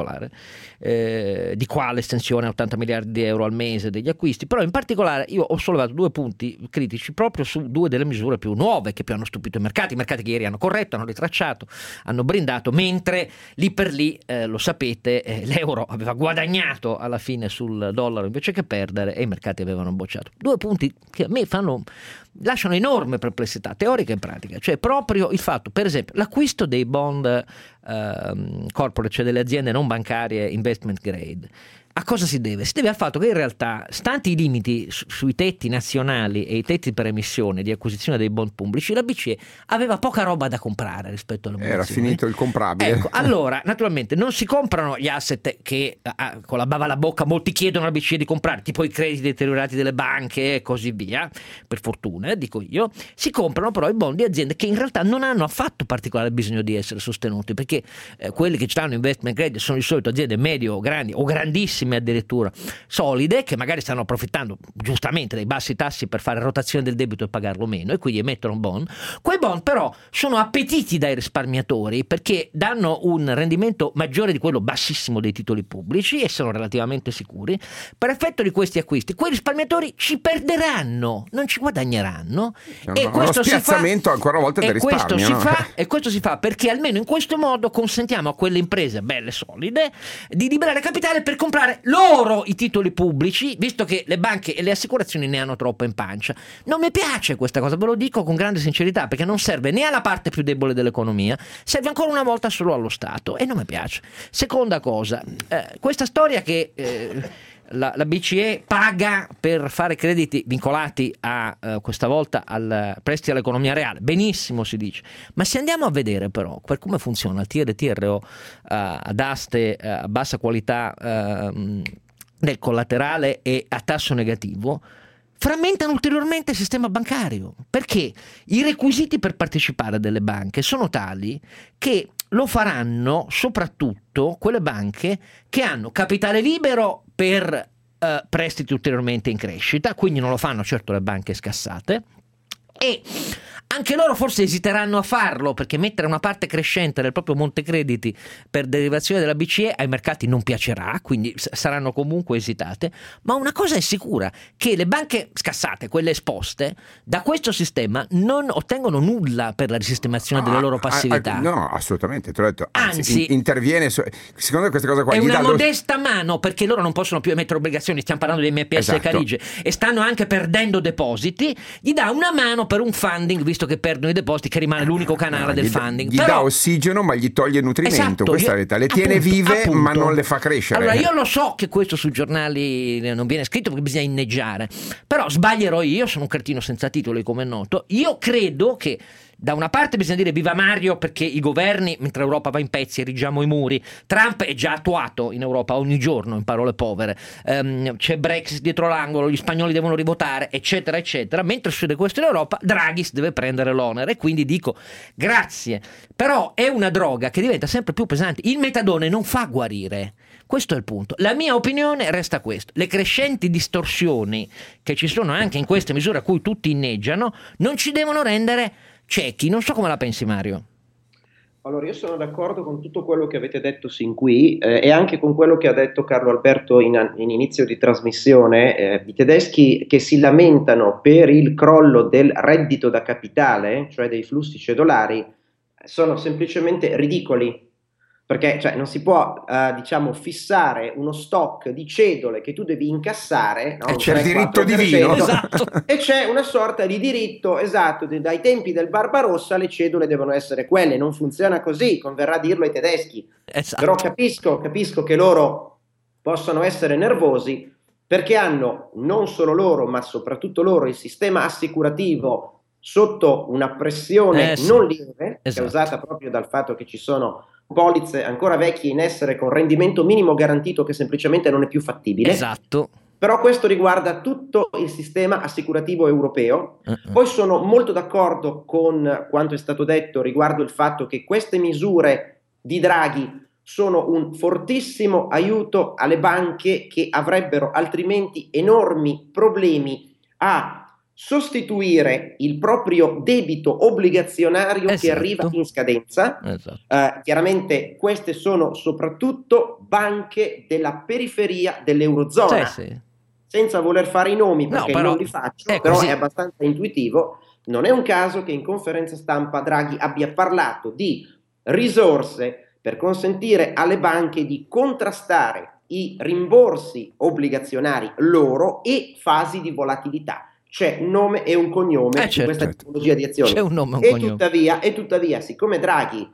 di qua l'estensione a 80 miliardi di euro al mese degli acquisti, però in particolare io ho sollevato 2 punti critici proprio su 2 delle misure più nuove che più hanno stupito i mercati che ieri hanno corretto, hanno ritracciato, hanno brindato, mentre lì per lì lo sapete, l'euro aveva guadagnato alla fine sul dollaro invece che perdere e i mercati avevano bocciato. 2 punti che a me lasciano enorme perplessità teorica e pratica, cioè proprio il fatto, per esempio, l'acquisto dei bond corporate, cioè delle aziende non bancarie investment grade. A cosa si deve? Si deve al fatto che in realtà, stanti i limiti sui tetti nazionali e i tetti per emissione di acquisizione dei bond pubblici, la BCE aveva poca roba da comprare rispetto alle Era finito il comprabile. Ecco, allora, naturalmente non si comprano gli asset che con la bava alla bocca molti chiedono alla BCE di comprare, tipo i crediti deteriorati delle banche e così via, per fortuna, dico io. Si comprano però i bond di aziende che in realtà non hanno affatto particolare bisogno di essere sostenuti, perché quelli che ci danno investment grade sono di solito aziende medio, grandi o grandissime addirittura, solide, che magari stanno approfittando giustamente dei bassi tassi per fare rotazione del debito e pagarlo meno, e quindi emettono bond. Quei bond però sono appetiti dai risparmiatori perché danno un rendimento maggiore di quello bassissimo dei titoli pubblici e sono relativamente sicuri. Per effetto di questi acquisti quei risparmiatori ci perderanno, non ci guadagneranno, e questo spiazzamento ancora una volta del risparmio, e questo si fa perché almeno in questo modo consentiamo a quelle imprese belle solide di liberare capitale per comprare loro i titoli pubblici, visto che le banche e le assicurazioni ne hanno troppo in pancia. Non mi piace questa cosa, ve lo dico con grande sincerità, perché non serve né alla parte più debole dell'economia, serve ancora una volta solo allo Stato e non mi piace. Seconda cosa, questa storia che la BCE paga per fare crediti vincolati a questa volta al prestiti all'economia reale. Benissimo, si dice. Ma se andiamo a vedere però per come funziona il TLTRO ad aste a bassa qualità del collaterale e a tasso negativo, frammentano ulteriormente il sistema bancario, perché i requisiti per partecipare delle banche sono tali che lo faranno soprattutto quelle banche che hanno capitale libero per prestiti ulteriormente in crescita, quindi non lo fanno certo le banche scassate, e anche loro forse esiteranno a farlo, perché mettere una parte crescente del proprio monte crediti per derivazione della BCE ai mercati non piacerà, quindi saranno comunque esitate. Ma una cosa è sicura, che le banche scassate, quelle esposte, da questo sistema non ottengono nulla per la risistemazione delle loro passività. No, assolutamente, te l'ho detto. Anzi, interviene, secondo me questa cosa qua è gli una dà modesta mano, perché loro non possono più emettere obbligazioni, stiamo parlando di MPS e Carige, e stanno anche perdendo depositi, gli dà una mano per un funding, visto che perdono i depositi, che rimane l'unico canale del funding. Gli dà ossigeno, ma gli toglie nutrimento. Esatto, questa è la verità. Le tiene vive, ma non le fa crescere. Allora, io lo so che questo sui giornali non viene scritto perché bisogna inneggiare, però sbaglierò io, sono un cretino senza titoli, come è noto. Io credo che da una parte bisogna dire viva Mario, perché i governi, mentre Europa va in pezzi, erigiamo i muri. Trump è già attuato in Europa ogni giorno, in parole povere. C'è Brexit dietro l'angolo, gli spagnoli devono rivotare, eccetera eccetera. Mentre succede questo in Europa, Draghi deve prendere l'onere, e quindi dico grazie. Però è una droga che diventa sempre più pesante. Il metadone non fa guarire. Questo è il punto. La mia opinione resta questa: le crescenti distorsioni che ci sono anche in queste misure a cui tutti inneggiano non ci devono rendere ciechi. Non so come la pensi, Mario. Allora, io sono d'accordo con tutto quello che avete detto sin qui e anche con quello che ha detto Carlo Alberto in inizio di trasmissione. I tedeschi che si lamentano per il crollo del reddito da capitale, cioè dei flussi cedolari, sono semplicemente ridicoli. Perché non si può fissare uno stock di cedole che tu devi incassare, no? E c'è il diritto divino, esatto. E c'è una sorta di diritto, esatto, dai tempi del Barbarossa le cedole devono essere quelle. Non funziona così, converrà dirlo ai tedeschi. Esatto. Però capisco che loro possano essere nervosi, perché hanno, non solo loro ma soprattutto loro, il sistema assicurativo sotto una pressione non lieve, esatto, causata proprio dal fatto che ci sono polizze ancora vecchie in essere con rendimento minimo garantito che semplicemente non è più fattibile. Esatto. Però questo riguarda tutto il sistema assicurativo europeo. Poi sono molto d'accordo con quanto è stato detto riguardo il fatto che queste misure di Draghi sono un fortissimo aiuto alle banche, che avrebbero altrimenti enormi problemi a sostituire il proprio debito obbligazionario, esatto, che arriva in scadenza. Esatto. Chiaramente queste sono soprattutto banche della periferia dell'Eurozona, sì. Senza voler fare i nomi, perché non li faccio, però così. È abbastanza intuitivo. Non è un caso che in conferenza stampa Draghi abbia parlato di risorse per consentire alle banche di contrastare i rimborsi obbligazionari loro e fasi di volatilità. C'è un nome e un cognome di questa tipologia di azioni. C'è un nome e un cognome. E tuttavia, siccome Draghi,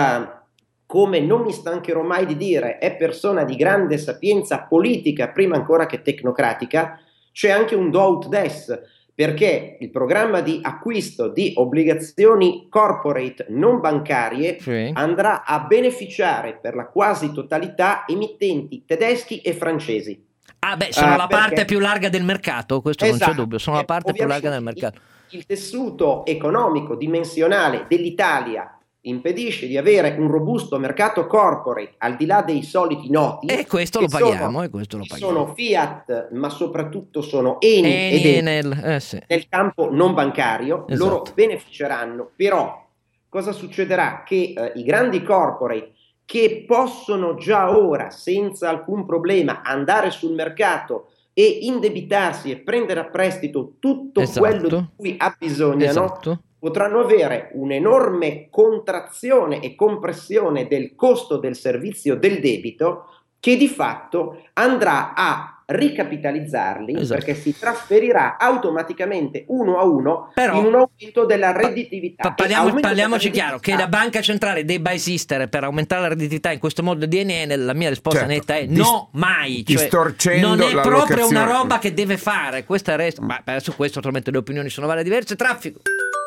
come non mi stancherò mai di dire, è persona di grande sapienza politica, prima ancora che tecnocratica, c'è anche un do ut des, perché il programma di acquisto di obbligazioni corporate non bancarie andrà a beneficiare per la quasi totalità emittenti tedeschi e francesi. Sono la parte più larga del mercato, questo non c'è dubbio, sono la parte più larga del mercato. Il tessuto economico dimensionale dell'Italia impedisce di avere un robusto mercato corporate al di là dei soliti noti, e questo lo paghiamo. Sono Fiat, ma soprattutto sono Eni ed Enel nel campo non bancario. Esatto. Loro beneficeranno, però cosa succederà? Che i grandi corporate, che possono già ora senza alcun problema andare sul mercato e indebitarsi e prendere a prestito tutto quello di cui abbisognano, potranno avere un'enorme contrazione e compressione del costo del servizio del debito, che di fatto andrà a ricapitalizzarli, esatto, perché si trasferirà automaticamente uno a uno in un aumento della redditività. Parliamoci chiaro, che la banca centrale debba esistere per aumentare la redditività in questo modo di DNN, la mia risposta netta è no, mai, cioè, non è proprio una roba che deve fare, questa resta, ma su questo naturalmente le opinioni sono varie diverse. Traffico.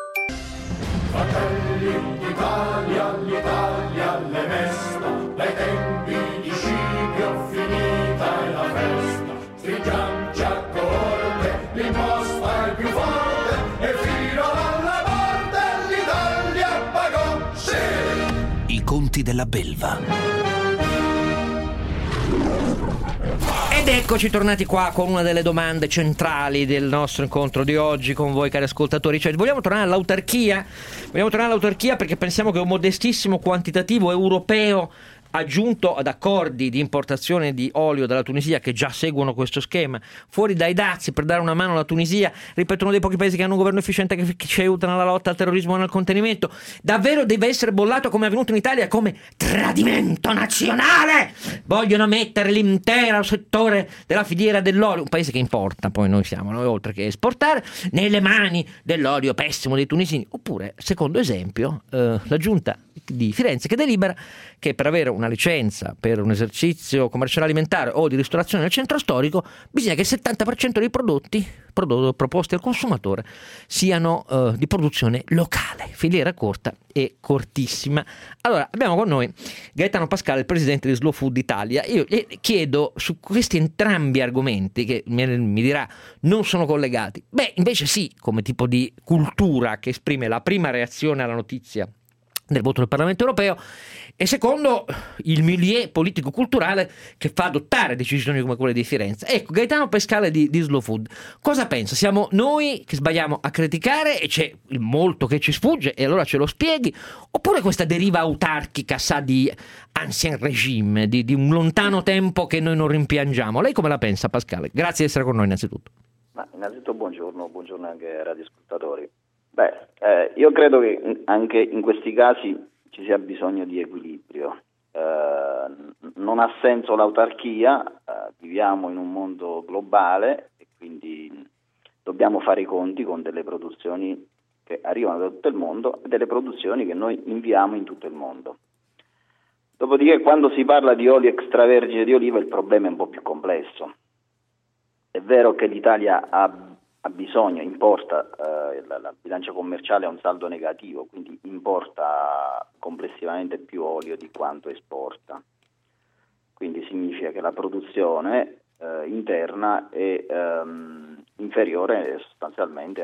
Fratelli d'Italia, l'Italia le mesta, dai tempi di Scipio finita è la festa. Stringiamoci a corte, l'imposta è più forte e fino alla morte l'Italia pagò, sì! I conti della belva. Ed eccoci tornati qua con una delle domande centrali del nostro incontro di oggi con voi, cari ascoltatori. Cioè, vogliamo tornare all'autarchia? Vogliamo tornare all'autarchia perché pensiamo che un modestissimo quantitativo europeo aggiunto ad accordi di importazione di olio dalla Tunisia, che già seguono questo schema, fuori dai dazi per dare una mano alla Tunisia, ripeto, uno dei pochi paesi che hanno un governo efficiente che ci aiutano alla lotta al terrorismo e al contenimento, davvero deve essere bollato, come è avvenuto in Italia, come tradimento nazionale. Vogliono mettere l'intero settore della filiera dell'olio, un paese che importa, poi noi siamo, noi oltre che esportare, nelle mani dell'olio pessimo dei tunisini. Oppure, secondo esempio, la giunta di Firenze che delibera che per avere una licenza per un esercizio commerciale alimentare o di ristorazione nel centro storico bisogna che il 70% dei prodotti proposti al consumatore siano di produzione locale, filiera corta e cortissima. Allora, abbiamo con noi Gaetano Pascale, il presidente di Slow Food Italia. Io le chiedo su questi entrambi argomenti, che mi dirà non sono collegati, invece sì, come tipo di cultura che esprime la prima reazione alla notizia del voto del Parlamento europeo, e secondo il milieu politico-culturale che fa adottare decisioni come quelle di Firenze. Ecco, Gaetano Pascale di Slow Food, cosa pensa? Siamo noi che sbagliamo a criticare e c'è molto che ci sfugge e allora ce lo spieghi, oppure questa deriva autarchica sa di ancien regime, di un lontano tempo che noi non rimpiangiamo? Lei come la pensa, Pascale? Grazie di essere con noi innanzitutto. Innanzitutto buongiorno anche ai radioascoltatori. Io credo che anche in questi casi ci sia bisogno di equilibrio. Non ha senso l'autarchia, viviamo in un mondo globale e quindi dobbiamo fare i conti con delle produzioni che arrivano da tutto il mondo e delle produzioni che noi inviamo in tutto il mondo. Dopodiché, quando si parla di olio extravergine di oliva, il problema è un po' più complesso. È vero che l'Italia ha bisogno, importa, la bilancia commerciale ha un saldo negativo, quindi importa complessivamente più olio di quanto esporta. Quindi significa che la produzione interna è inferiore sostanzialmente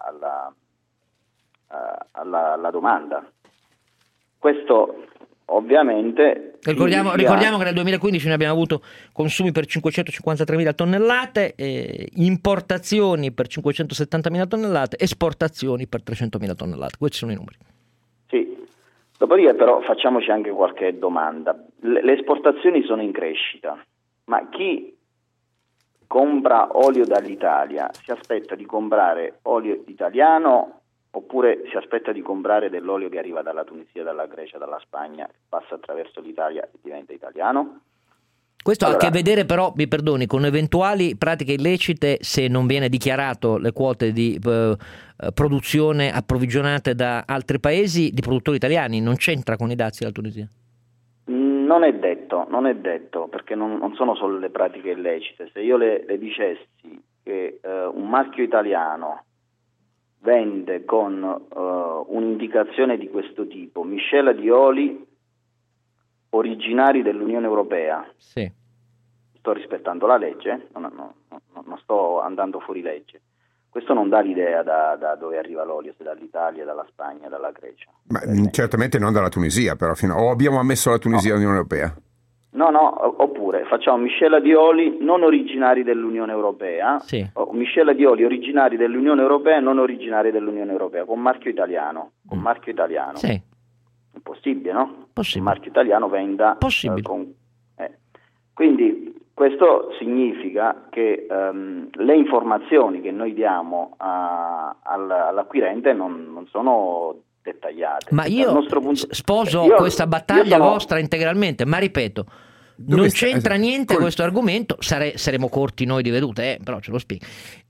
alla domanda. Questo ovviamente ricordiamo che nel 2015 noi abbiamo avuto consumi per 553.000 tonnellate, importazioni per 570.000 tonnellate, esportazioni per 300.000 tonnellate. Questi sono i numeri. Sì, dopodiché però facciamoci anche qualche domanda. Le esportazioni sono in crescita, ma chi compra olio dall'Italia si aspetta di comprare olio italiano oppure si aspetta di comprare dell'olio che arriva dalla Tunisia, dalla Grecia, dalla Spagna, passa attraverso l'Italia e diventa italiano? Questo ha a che vedere però, mi perdoni, con eventuali pratiche illecite se non viene dichiarato le quote di produzione approvvigionate da altri paesi di produttori italiani, non c'entra con i dazi della Tunisia? Non è detto, perché non sono solo le pratiche illecite. Se io le dicessi che un marchio italiano vende con un'indicazione di questo tipo, miscela di oli originari dell'Unione Europea, sì, sto rispettando la legge, non sto andando fuori legge. Questo non dà l'idea da dove arriva l'olio, se dall'Italia, dalla Spagna, dalla Grecia. Ma certamente non dalla Tunisia, però o abbiamo ammesso la Tunisia all'Unione Europea? No, oppure facciamo miscela di oli non originari dell'Unione Europea, sì, o miscela di oli originari dell'Unione Europea e non originari dell'Unione Europea, con marchio italiano. Sì. È possibile, no? Possibile. Il marchio italiano venda possibile. Quindi questo significa che le informazioni che noi diamo all'acquirente non sono dettagliate. Ma io sposo questa battaglia vostra integralmente, ma ripeto, non c'entra niente questo argomento, saremo corti noi di vedute, però ce lo spiego.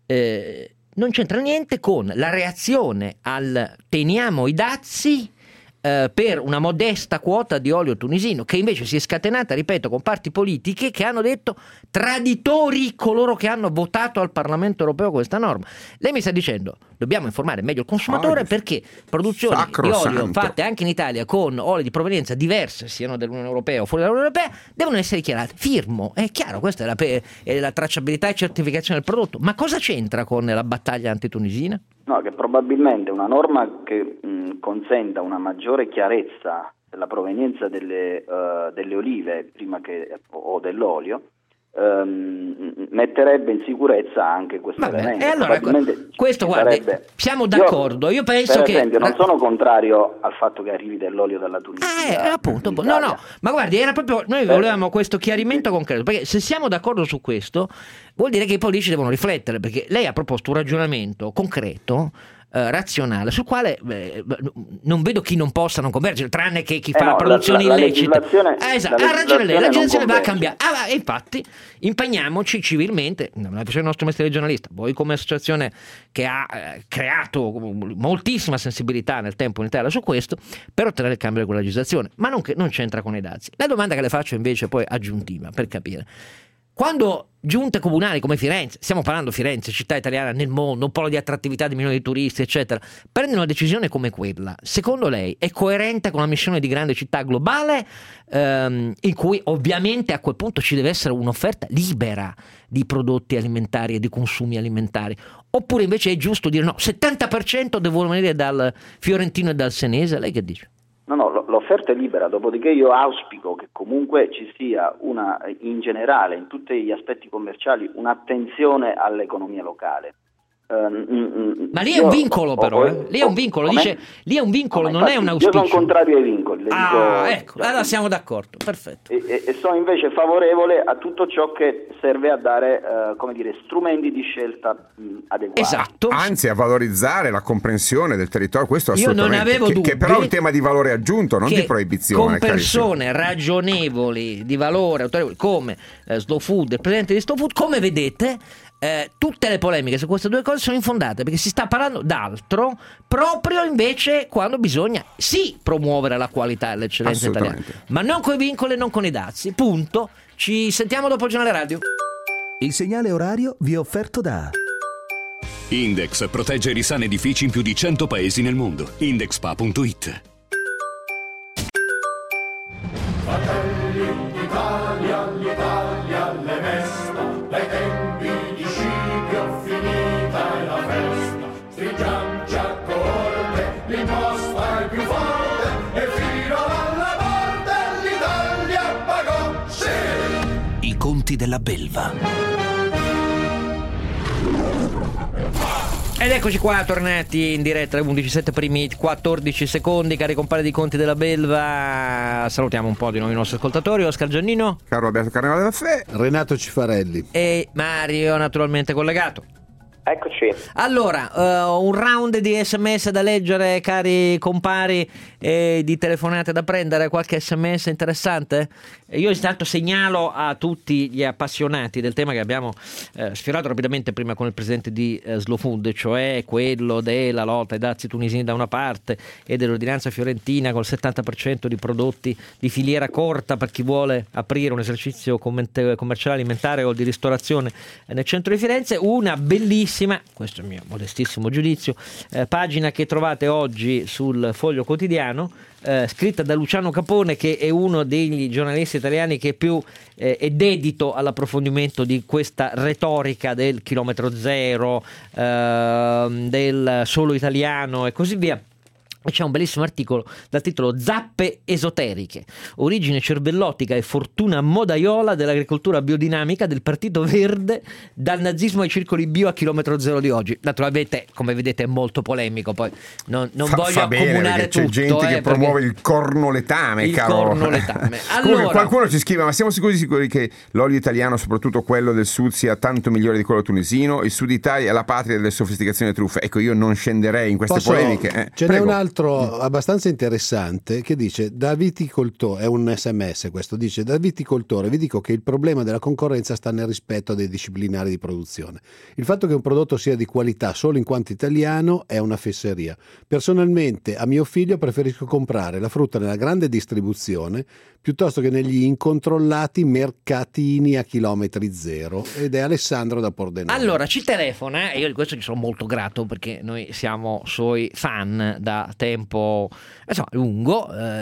Non c'entra niente con la reazione al teniamo i dazi per una modesta quota di olio tunisino, che invece si è scatenata, ripeto, con parti politiche che hanno detto traditori coloro che hanno votato al Parlamento europeo questa norma. Lei mi sta dicendo dobbiamo informare meglio il consumatore perché produzioni di olio fatte anche in Italia con oli di provenienza diverse, siano dell'Unione Europea o fuori dall'Unione Europea, devono essere dichiarate. Firmo, è chiaro, questa è la tracciabilità e certificazione del prodotto, ma cosa c'entra con la battaglia antitunisina? No, che probabilmente una norma che consenta una maggiore chiarezza della provenienza delle olive prima che o dell'olio metterebbe in sicurezza anche questo elemento. E allora questo guardi, siamo d'accordo. Io penso per esempio, non sono contrario al fatto che arrivi dell'olio dalla Tunisia. Appunto, no, ma guardi, era proprio noi volevamo questo chiarimento concreto, perché se siamo d'accordo su questo vuol dire che i politici devono riflettere, perché lei ha proposto un ragionamento concreto, razionale, sul quale non vedo chi non possa non convergere, tranne che chi fa produzioni illecite. Esatto, ha ragione lei, la legislazione va a cambiare. E infatti impegniamoci civilmente, non è il nostro mestiere di giornalista, voi come associazione che ha creato moltissima sensibilità nel tempo in Italia su questo, per ottenere il cambio di quella legislazione, ma non c'entra con i dazi. La domanda che le faccio invece poi aggiuntiva, per capire: quando giunte comunali come Firenze, stiamo parlando Firenze, città italiana nel mondo, un polo di attrattività di milioni di turisti, eccetera, prendono una decisione come quella, secondo lei è coerente con la missione di grande città globale, in cui ovviamente a quel punto ci deve essere un'offerta libera di prodotti alimentari e di consumi alimentari, oppure invece è giusto dire no, 70% devono venire dal fiorentino e dal senese? Lei che dice? No, l'offerta è libera, dopodiché io auspico che comunque ci sia in generale, in tutti gli aspetti commerciali, un'attenzione all'economia locale. Ma lì è un vincolo però, lì è un vincolo, dice, lì è un vincolo, non è un auspicio. Io sono contrario ai vincoli. Ecco, allora siamo d'accordo, perfetto. E sono invece favorevole a tutto ciò che serve a dare, strumenti di scelta adeguati. Esatto. Anzi, a valorizzare la comprensione del territorio, questo assolutamente. Io non avevo dubbi, che però è un tema di valore aggiunto, non di proibizione. Con persone ragionevoli, di valore, autorevoli, come Slow Food, il presidente di Slow Food, come vedete, tutte le polemiche su queste due cose sono infondate, perché si sta parlando d'altro proprio invece quando bisogna promuovere la qualità e l'eccellenza italiana, ma non con i vincoli e non con i dazi, punto. Ci sentiamo dopo il giornale radio. Il segnale orario vi è offerto da Index protegge i risani edifici in più di 100 paesi nel mondo. Indexpa.it. Fratelli d'Italia, l'Italia le mesta, dai tempi di Scipio finita è la festa. Stringiamoci a coorte, l'imposta è più forte, e fino alla morte l'Italia pagò, sì! I conti della belva. Ed eccoci qua, tornati in diretta alle 11:07 primi 14 secondi, cari compari di Conti della Belva. Salutiamo un po' di noi i nostri ascoltatori: Oscar Giannino, Carlo Alberto Carnevale Maffè, Renato Cifarelli e Mario, naturalmente collegato. Eccoci. Allora, un round di sms da leggere, cari compari, e di telefonate da prendere. Qualche sms interessante? Io intanto segnalo a tutti gli appassionati del tema che abbiamo sfiorato rapidamente prima con il presidente di Slow Food, cioè quello della lotta ai dazi tunisini da una parte e dell'ordinanza fiorentina col 70% di prodotti di filiera corta per chi vuole aprire un esercizio commerciale alimentare o di ristorazione nel centro di Firenze. Una bellissima, questo è il mio modestissimo giudizio, pagina che trovate oggi sul Foglio Quotidiano, scritta da Luciano Capone, che è uno degli giornalisti italiani che più è dedito all'approfondimento di questa retorica del chilometro zero, del solo italiano e così via. C'è un bellissimo articolo dal titolo Zappe esoteriche, origine cervellotica e fortuna modaiola dell'agricoltura biodinamica del Partito Verde, dal nazismo ai circoli bio a chilometro zero di oggi. Naturalmente, come vedete, è molto polemico, poi non voglio accomunare tutto. C'è gente che promuove il cornoletame, cornoletame. Allora, qualcuno ci scrive: ma siamo sicuri che l'olio italiano, soprattutto quello del sud, sia tanto migliore di quello tunisino? Il sud Italia è la patria delle sofisticazioni e truffe. Ecco, io non scenderei in queste polemiche. Ce n'è un altro altro abbastanza interessante che dice: da viticoltore, è un SMS questo, dice: da viticoltore vi dico che il problema della concorrenza sta nel rispetto dei disciplinari di produzione. Il fatto che un prodotto sia di qualità solo in quanto italiano è una fesseria. Personalmente a mio figlio preferisco comprare la frutta nella grande distribuzione piuttosto che negli incontrollati mercatini a chilometri zero. Ed è Alessandro da Pordenone. Allora ci telefona, e io di questo ci sono molto grato perché noi siamo suoi fan da tempo lungo,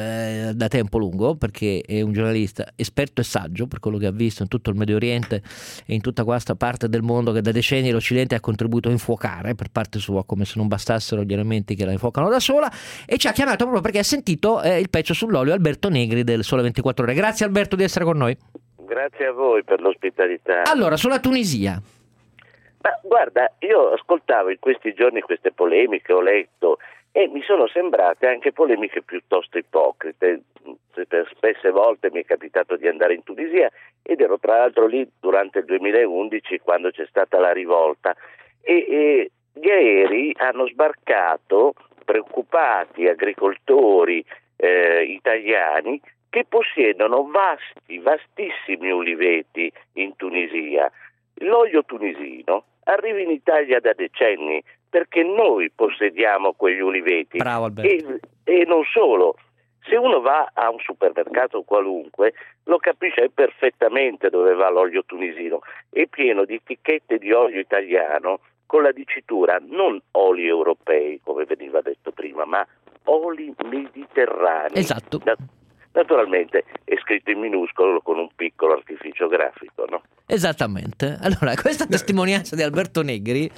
perché è un giornalista esperto e saggio per quello che ha visto in tutto il Medio Oriente e in tutta questa parte del mondo che da decenni l'Occidente ha contribuito a infuocare per parte sua, come se non bastassero gli elementi che la infuocano da sola, e ci ha chiamato proprio perché ha sentito il pezzo sull'olio Alberto Negri del Sole 24 Ore. Grazie Alberto di essere con noi. Grazie a voi per l'ospitalità. Allora, sulla Tunisia. Ma guarda, io ascoltavo in questi giorni queste polemiche, ho letto, e mi sono sembrate anche polemiche piuttosto ipocrite. Per spesse volte mi è capitato di andare in Tunisia ed ero tra l'altro lì durante il 2011 quando c'è stata la rivolta e gli aerei hanno sbarcato preoccupati agricoltori italiani che possiedono vastissimi uliveti in Tunisia. L'olio tunisino arriva in Italia da decenni perché noi possediamo quegli uliveti. Bravo, Alberto. E non solo, se uno va a un supermercato qualunque lo capisce perfettamente dove va l'olio tunisino, è pieno di etichette di olio italiano con la dicitura non oli europei come veniva detto prima, ma oli mediterranei. Esatto. Naturalmente è scritto in minuscolo con un piccolo artificio grafico, no? Esattamente. Allora, questa testimonianza di Alberto Negri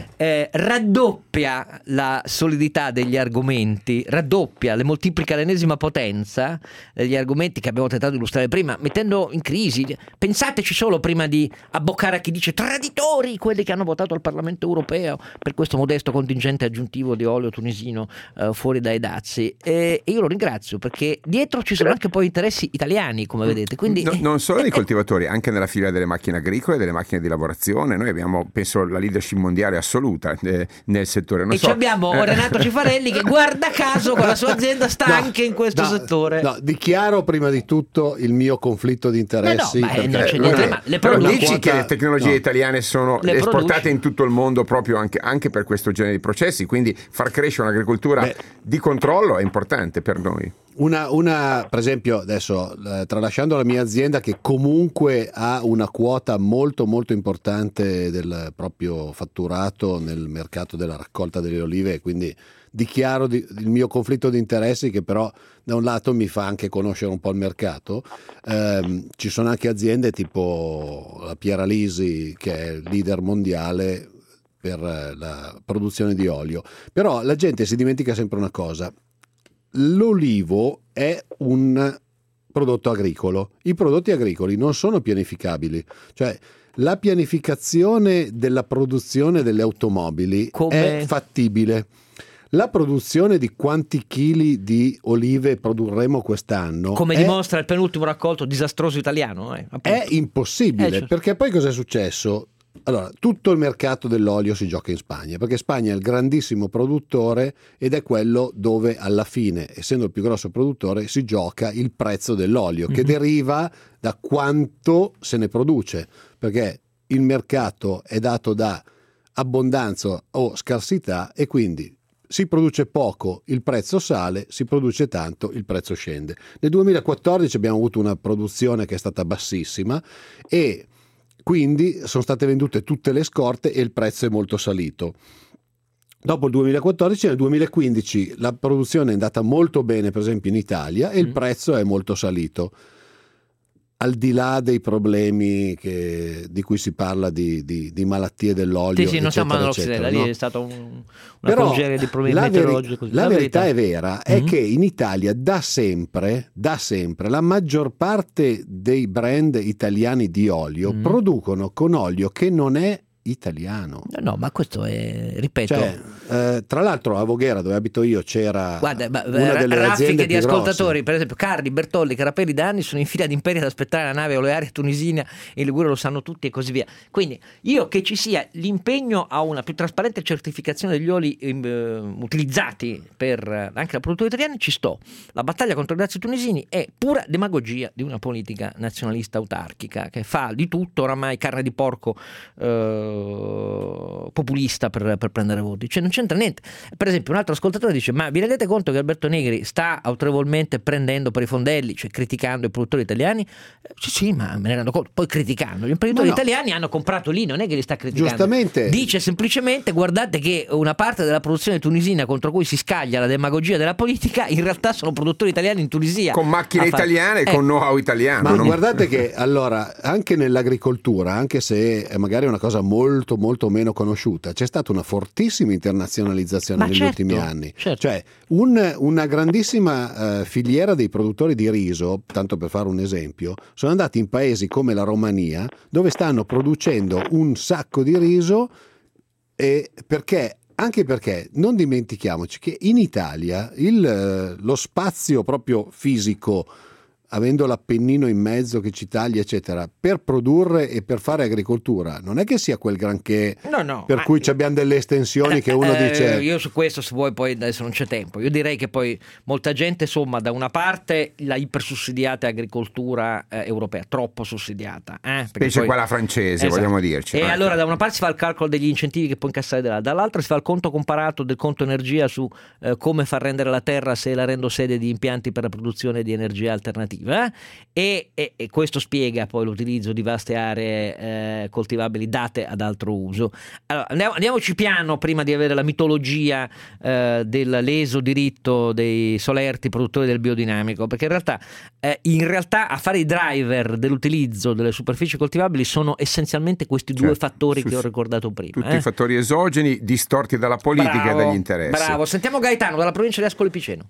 raddoppia la solidità degli argomenti, le moltiplica all'ennesima potenza degli argomenti che abbiamo tentato di illustrare prima, mettendo in crisi. Pensateci solo prima di abboccare a chi dice traditori, quelli che hanno votato al Parlamento europeo per questo modesto contingente aggiuntivo di olio tunisino fuori dai dazi. E io lo ringrazio perché dietro ci sono anche poi interessi italiani, come vedete. Quindi non solo dei coltivatori, anche nella filiera delle macchine agricole, delle macchine di lavorazione. Noi abbiamo, penso, la leadership mondiale assoluta nel settore. Non e abbiamo Renato Cifarelli che guarda caso con la sua azienda sta anche in questo settore. Dichiaro prima di tutto il mio conflitto di interessi. Non c'è niente, ma le però dici che le tecnologie italiane sono esportate in tutto il mondo proprio anche per questo genere di processi, quindi far crescere un'agricoltura di controllo è importante per noi. Per esempio, adesso tralasciando la mia azienda che comunque ha una quota molto molto importante del proprio fatturato nel mercato della raccolta delle olive, quindi dichiaro il mio conflitto di interessi, che però da un lato mi fa anche conoscere un po' il mercato. Ci sono anche aziende tipo la Pieralisi, che è il leader mondiale per la produzione di olio, però la gente si dimentica sempre una cosa: l'olivo è un prodotto agricolo. I prodotti agricoli non sono pianificabili, cioè la pianificazione della produzione delle automobili è fattibile. La produzione di quanti chili di olive produrremo quest'anno, come dimostra il penultimo raccolto disastroso italiano, è impossibile, perché poi cosa è successo? Allora, tutto il mercato dell'olio si gioca in Spagna, perché Spagna è il grandissimo produttore ed è quello dove alla fine, essendo il più grosso produttore, si gioca il prezzo dell'olio, che deriva da quanto se ne produce, perché il mercato è dato da abbondanza o scarsità, e quindi si produce poco, il prezzo sale, si produce tanto, il prezzo scende. Nel 2014 abbiamo avuto una produzione che è stata bassissima e quindi sono state vendute tutte le scorte e il prezzo è molto salito. Dopo il 2014, nel 2015 la produzione è andata molto bene, per esempio in Italia, e il prezzo è molto salito. Al di là dei problemi di cui si parla di malattie dell'olio, non siamo all'Occidente, lì è stata una congerie di problemi meteorologici. La verità è vera, è che in Italia da sempre la maggior parte dei brand italiani di olio producono con olio che non è italiano. No, ma questo è, ripeto, tra l'altro a Voghera, dove abito io, c'era una delle raffiche aziende di più ascoltatori, grosse. Per esempio Carli, Bertolli, Carapelli da anni sono in fila di imperi ad aspettare la nave olearia tunisina, in Liguria lo sanno tutti e così via. Quindi io che ci sia l'impegno a una più trasparente certificazione degli oli utilizzati per anche la produttori italiani, ci sto. La battaglia contro i dazi tunisini è pura demagogia di una politica nazionalista autarchica che fa di tutto oramai, carne di porco populista per prendere voti, cioè non c'entra niente. Per esempio un altro ascoltatore dice: ma vi rendete conto che Alberto Negri sta autorevolmente prendendo per i fondelli, cioè criticando i produttori italiani? Sì, ma me ne rendo conto. Poi criticando gli imprenditori italiani hanno comprato lì, non è che li sta criticando, giustamente dice semplicemente: guardate che una parte della produzione tunisina contro cui si scaglia la demagogia della politica in realtà sono produttori italiani in Tunisia con macchine italiane e con know-how italiano. Ma guardate che allora anche nell'agricoltura, anche se magari è una cosa molto molto meno conosciuta, c'è stata una fortissima internazionalizzazione negli ultimi anni. Cioè una grandissima filiera dei produttori di riso, tanto per fare un esempio, sono andati in paesi come la Romania, dove stanno producendo un sacco di riso, anche perché non dimentichiamoci che in Italia lo spazio proprio fisico, avendo l'Appennino in mezzo che ci taglia eccetera, per produrre e per fare agricoltura non è che sia quel granché, per cui abbiamo delle estensioni che uno dice. Io su questo, se vuoi, poi adesso non c'è tempo, io direi che poi molta gente, insomma, da una parte la ipersussidiata agricoltura europea, troppo sussidiata, specie poi, quella francese, vogliamo dirci, e allora da una parte si fa il calcolo degli incentivi che può incassare dall'altra si fa il conto comparato del conto energia su come far rendere la terra se la rendo sede di impianti per la produzione di energia alternativa. E questo spiega poi l'utilizzo di vaste aree coltivabili date ad altro uso. Allora, andiamoci piano prima di avere la mitologia del leso diritto dei solerti produttori del biodinamico, perché in realtà a fare i driver dell'utilizzo delle superfici coltivabili sono essenzialmente questi due fattori che ho ricordato prima. Tutti i fattori esogeni distorti dalla politica e dagli interessi. Bravo, sentiamo Gaetano dalla provincia di Ascoli Piceno.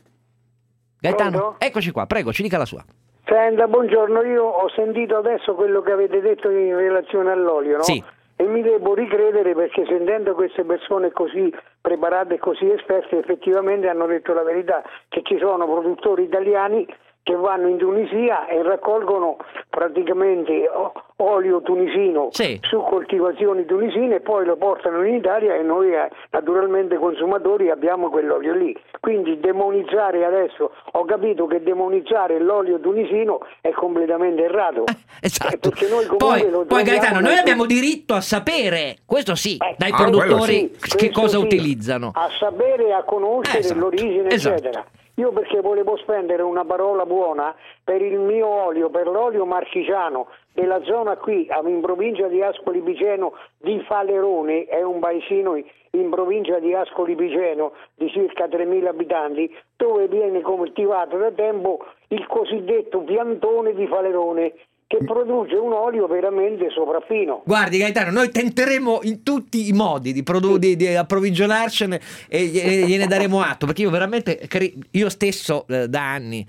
Gaetano, pronto? Eccoci qua, prego, ci dica la sua. Senta, buongiorno, io ho sentito adesso quello che avete detto in relazione all'olio, no? Sì. E mi devo ricredere, perché sentendo queste persone così preparate e così esperte, effettivamente hanno detto la verità, che ci sono produttori italiani che vanno in Tunisia e raccolgono praticamente olio tunisino su coltivazioni tunisine e poi lo portano in Italia e noi naturalmente consumatori abbiamo quell'olio lì. Quindi demonizzare adesso, ho capito che demonizzare l'olio tunisino è completamente errato. Esatto. Perché noi comunque poi Gaetano, noi abbiamo diritto a sapere, questo sì, dai produttori che cosa utilizzano. A sapere e a conoscere l'origine, eccetera. Io perché volevo spendere una parola buona per il mio olio, per l'olio marchigiano della zona qui in provincia di Ascoli Piceno di Falerone, è un paesino in provincia di Ascoli Piceno di circa 3.000 abitanti, dove viene coltivato da tempo il cosiddetto piantone di Falerone, che produce un olio veramente sopraffino. Guardi Gaetano, noi tenteremo in tutti i modi di approvvigionarcene e gliene daremo atto, perché io veramente, io stesso da anni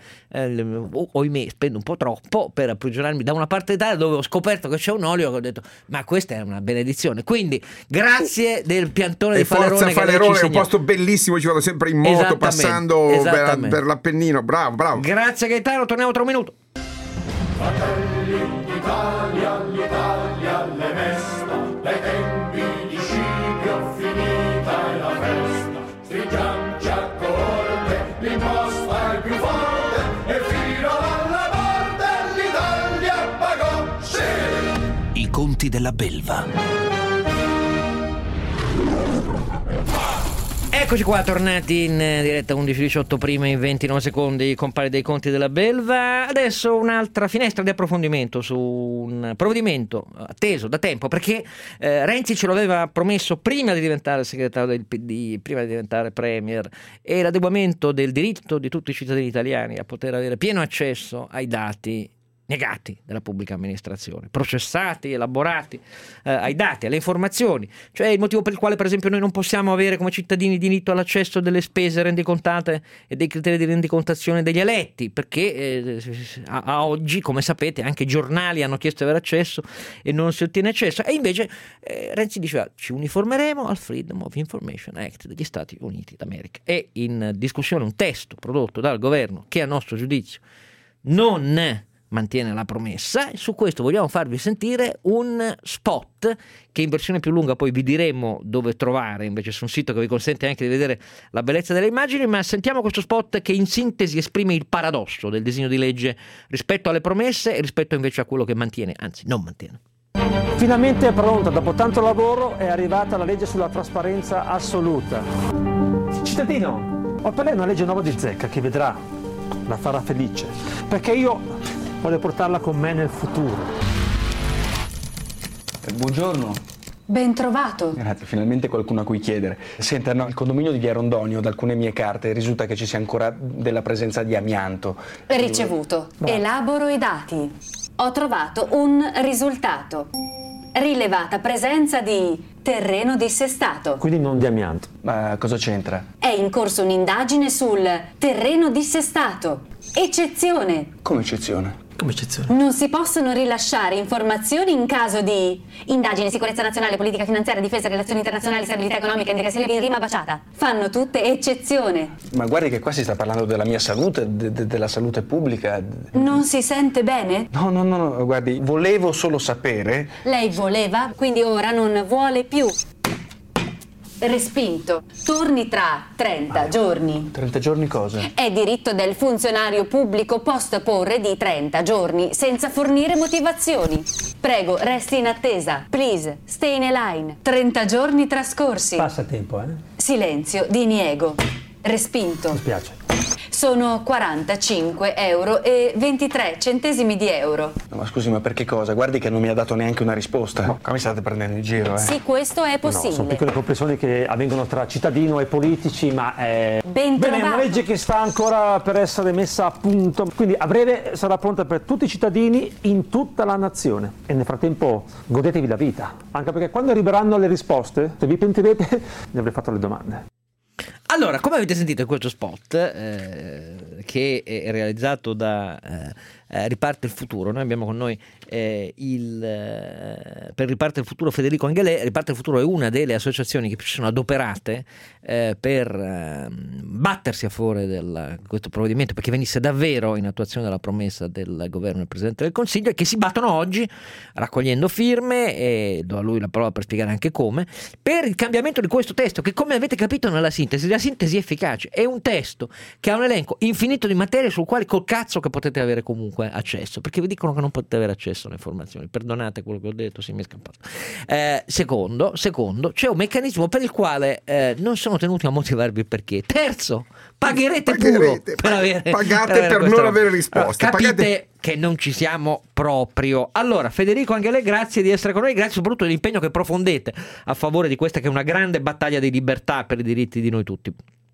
ohimè spendo un po' troppo per approvvigionarmi da una parte d'Italia dove ho scoperto che c'è un olio che ho detto ma questa è una benedizione, quindi grazie del piantone di Falerone. Forza Falerone, è un posto bellissimo, ci vado sempre in moto passando per l'Appennino, bravo. Grazie Gaetano, torniamo tra un minuto. Fratelli d'Italia, l'Italia l'è mesta, dai tempi di Scipio finita è la festa, stringiamoci a coorte, l'imposta è più forte, e fino alla morte l'Italia pagò, sì! I conti della belva. Eccoci qua, tornati in diretta 11:18 prima in 29 secondi, compare dei conti della belva. Adesso un'altra finestra di approfondimento su un provvedimento atteso da tempo, perché Renzi ce lo aveva promesso prima di diventare segretario del PD, prima di diventare premier, e l'adeguamento del diritto di tutti i cittadini italiani a poter avere pieno accesso ai dati negati dalla pubblica amministrazione, processati, elaborati ai dati, alle informazioni, cioè il motivo per il quale per esempio noi non possiamo avere come cittadini diritto all'accesso delle spese rendicontate e dei criteri di rendicontazione degli eletti, perché a oggi, come sapete, anche i giornali hanno chiesto di avere accesso e non si ottiene accesso, e invece Renzi diceva ci uniformeremo al Freedom of Information Act degli Stati Uniti d'America. È in discussione un testo prodotto dal governo che a nostro giudizio non mantiene la promessa, e su questo vogliamo farvi sentire un spot che in versione più lunga poi vi diremo dove trovare invece su un sito che vi consente anche di vedere la bellezza delle immagini, ma sentiamo questo spot che in sintesi esprime il paradosso del disegno di legge rispetto alle promesse e rispetto invece a quello che mantiene, anzi non mantiene. Finalmente è pronta, dopo tanto lavoro è arrivata la legge sulla trasparenza assoluta. Cittadino, ho per lei una legge nuova di zecca che vedrà, la farà felice, perché io voglio portarla con me nel futuro. Buongiorno. Ben trovato. Grazie, finalmente qualcuno a cui chiedere. Senta, no, il condominio di Via Rondonio, da alcune mie carte, risulta che ci sia ancora della presenza di amianto. Ricevuto. Elaboro i dati. Ho trovato un risultato. Rilevata presenza di terreno dissestato. Quindi non di amianto. Ma cosa c'entra? È in corso un'indagine sul terreno dissestato. Eccezione. Come eccezione? Come eccezione? Non si possono rilasciare informazioni in caso di indagine, sicurezza nazionale, politica finanziaria, difesa, relazioni internazionali, stabilità economica, indicazioni di rima baciata. Fanno tutte eccezione. Ma guardi che qua si sta parlando della mia salute, della salute pubblica. Non si sente bene? No, guardi, volevo solo sapere. Lei voleva, quindi ora non vuole più. Respinto. Torni tra 30 giorni. 30 giorni cosa? È diritto del funzionario pubblico postporre di 30 giorni senza fornire motivazioni. Prego, resti in attesa. Please, stay in a line. 30 giorni trascorsi. Passa il tempo, Silenzio, diniego. Respinto. Mi spiace. Sono 45,23 euro. No, ma scusi, ma per che cosa? Guardi che non mi ha dato neanche una risposta. No, qua mi state prendendo in giro, Sì, questo è possibile. No, sono piccole compressioni che avvengono tra cittadino e politici, ma è... Bene, è una legge che sta ancora per essere messa a punto. Quindi a breve sarà pronta per tutti i cittadini in tutta la nazione. E nel frattempo godetevi la vita. Anche perché quando arriveranno le risposte, se vi pentirete, ne avrei fatto le domande. Allora, come avete sentito in questo spot che è realizzato da Riparte il Futuro, noi abbiamo con noi per Riparte il Futuro Federico Anghelè. Riparte il Futuro è una delle associazioni che si sono adoperate per battersi a favore di questo provvedimento perché venisse davvero in attuazione della promessa del governo del Presidente del Consiglio, e che si battono oggi raccogliendo firme, e do a lui la parola per spiegare anche come, per il cambiamento di questo testo che, come avete capito nella sintesi, la sintesi efficace è un testo che ha un elenco infinito di materie sul quale col cazzo che potete avere comunque accesso, perché vi dicono che non potete avere accesso alle informazioni. Perdonate quello che ho detto, mi è scappato. Secondo, c'è un meccanismo per il quale non sono tenuti a motivarvi il perché. Terzo, pagherete pure per avere, pagate per non avere risposte. Capite che non ci siamo proprio. Allora, Federico Anghelè, grazie di essere con noi, grazie soprattutto dell'impegno che profondete a favore di questa che è una grande battaglia di libertà per i diritti di noi tutti.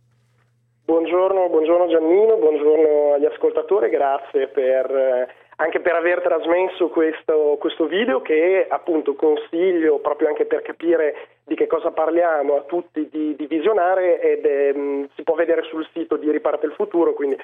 Buongiorno Giannino, buongiorno agli ascoltatori, grazie anche per aver trasmesso questo video, che appunto consiglio proprio anche per capire di che cosa parliamo a tutti di visionare, ed si può vedere sul sito di Riparte il Futuro, quindi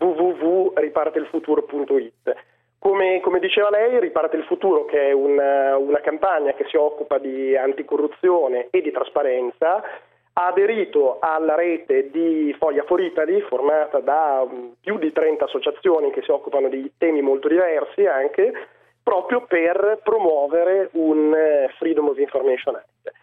www.riparteilfuturo.it. Come diceva lei, Riparte il Futuro, che è una campagna che si occupa di anticorruzione e di trasparenza, ha aderito alla rete di Foglia for Italy, formata da più di 30 associazioni che si occupano di temi molto diversi, anche proprio per promuovere un Freedom of Information Act.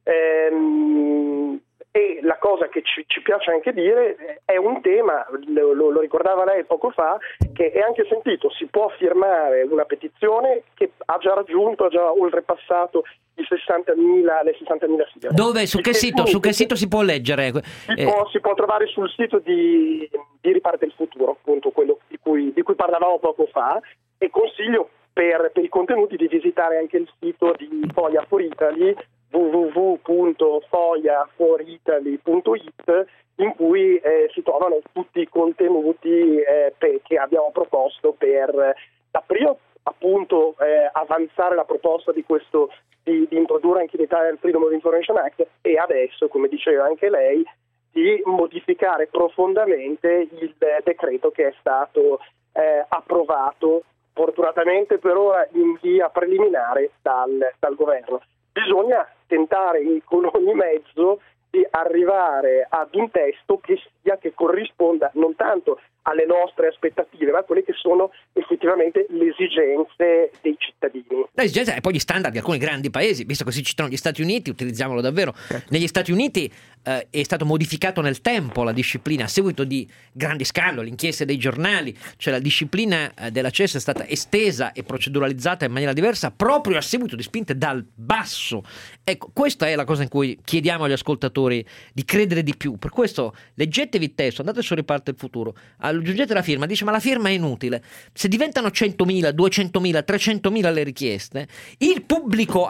E la cosa che ci piace anche dire è un tema, lo ricordava lei poco fa, che è anche sentito: si può firmare una petizione che ha già oltrepassato le 60.000 firme. Dove? Su che sito si può leggere? Si può trovare sul sito di Riparte il Futuro, appunto quello di cui parlavamo poco fa, e consiglio per i contenuti di visitare anche il sito di Foglia for Italy, www.fogliaforitaly.it, in cui si trovano tutti i contenuti che abbiamo proposto per dapprima appunto avanzare la proposta di questo di introdurre anche in Italia il Freedom of Information Act, e adesso, come diceva anche lei, di modificare profondamente il decreto che è stato approvato fortunatamente per ora in via preliminare dal governo. Bisogna tentare con ogni mezzo di arrivare ad un testo che corrisponda non tanto alle nostre aspettative, ma a quelle che sono effettivamente le esigenze dei cittadini. L'esigenza e poi gli standard di alcuni grandi paesi, visto che si citano gli Stati Uniti, utilizziamolo davvero. Negli Stati Uniti è stato modificato nel tempo la disciplina a seguito di grandi scandali, inchieste dei giornali, cioè la disciplina dell'accesso è stata estesa e proceduralizzata in maniera diversa proprio a seguito di spinte dal basso. Ecco, questa è la cosa in cui chiediamo agli ascoltatori di credere di più. Per questo leggetevi il testo, andate su Riparte il Futuro, aggiungete la firma, dice ma la firma è inutile. Se diventano 100.000, 200.000, 300.000 le richieste, il pubblico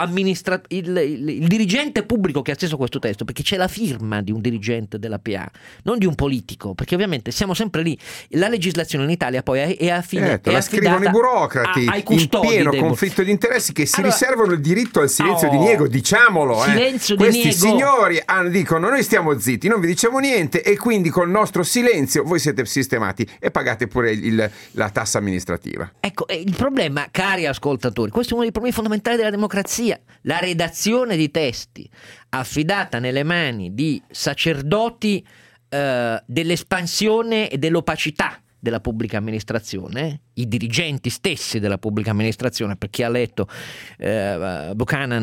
il dirigente pubblico che ha accesso a questo testo, perché c'è la firma di un dirigente della PA, non di un politico, perché ovviamente siamo sempre lì. La legislazione in Italia poi è affidata, la scrivono i burocrati ai custodi in pieno conflitto di interessi che si riservano il diritto al silenzio di niego, diciamolo. Silenzio di Questi niego. signori dicono noi stiamo zitti, non vi diciamo niente e quindi col nostro silenzio voi siete sistemati e pagate pure la tassa amministrativa. Ecco, il problema, cari ascoltatori, questo è uno dei problemi fondamentali della democrazia, la redazione di testi affidata nelle mani di sacerdoti dell'espansione e dell'opacità della pubblica amministrazione, i dirigenti stessi della pubblica amministrazione, per chi ha letto Buchanan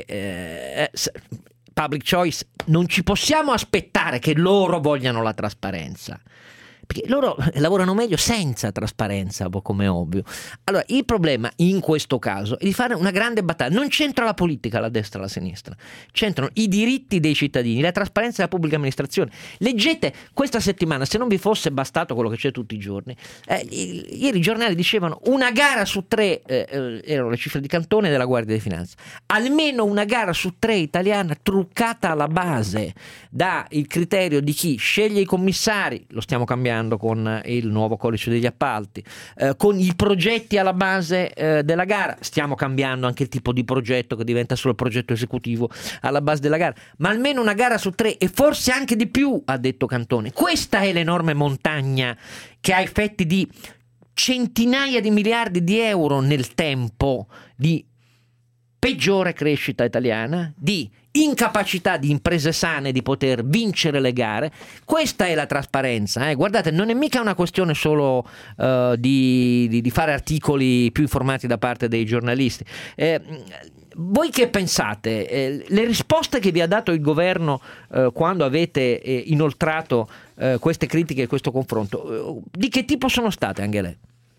e Public Choice, non ci possiamo aspettare che loro vogliano la trasparenza, perché loro lavorano meglio senza trasparenza, come ovvio. Allora, il problema in questo caso è di fare una grande battaglia. Non c'entra la politica, la destra e la sinistra, c'entrano i diritti dei cittadini, la trasparenza della pubblica amministrazione. Leggete questa settimana, se non vi fosse bastato quello che c'è tutti i giorni, ieri i giornali dicevano una gara su 3, erano le cifre di Cantone della Guardia di Finanza, almeno una gara su 3 italiana truccata alla base da il criterio di chi sceglie i commissari, lo stiamo cambiando con il nuovo codice degli appalti, con i progetti alla base della gara, stiamo cambiando anche il tipo di progetto che diventa solo il progetto esecutivo alla base della gara, ma almeno una gara su 3 e forse anche di più, ha detto Cantone. Questa è l'enorme montagna che ha effetti di centinaia di miliardi di euro nel tempo, di peggiore crescita italiana, di incapacità di imprese sane di poter vincere le gare. Questa è la trasparenza, guardate, non è mica una questione solo di fare articoli più informati da parte dei giornalisti. Voi che pensate? Le risposte che vi ha dato il governo quando avete inoltrato queste critiche e questo confronto, di che tipo sono state, Angelè?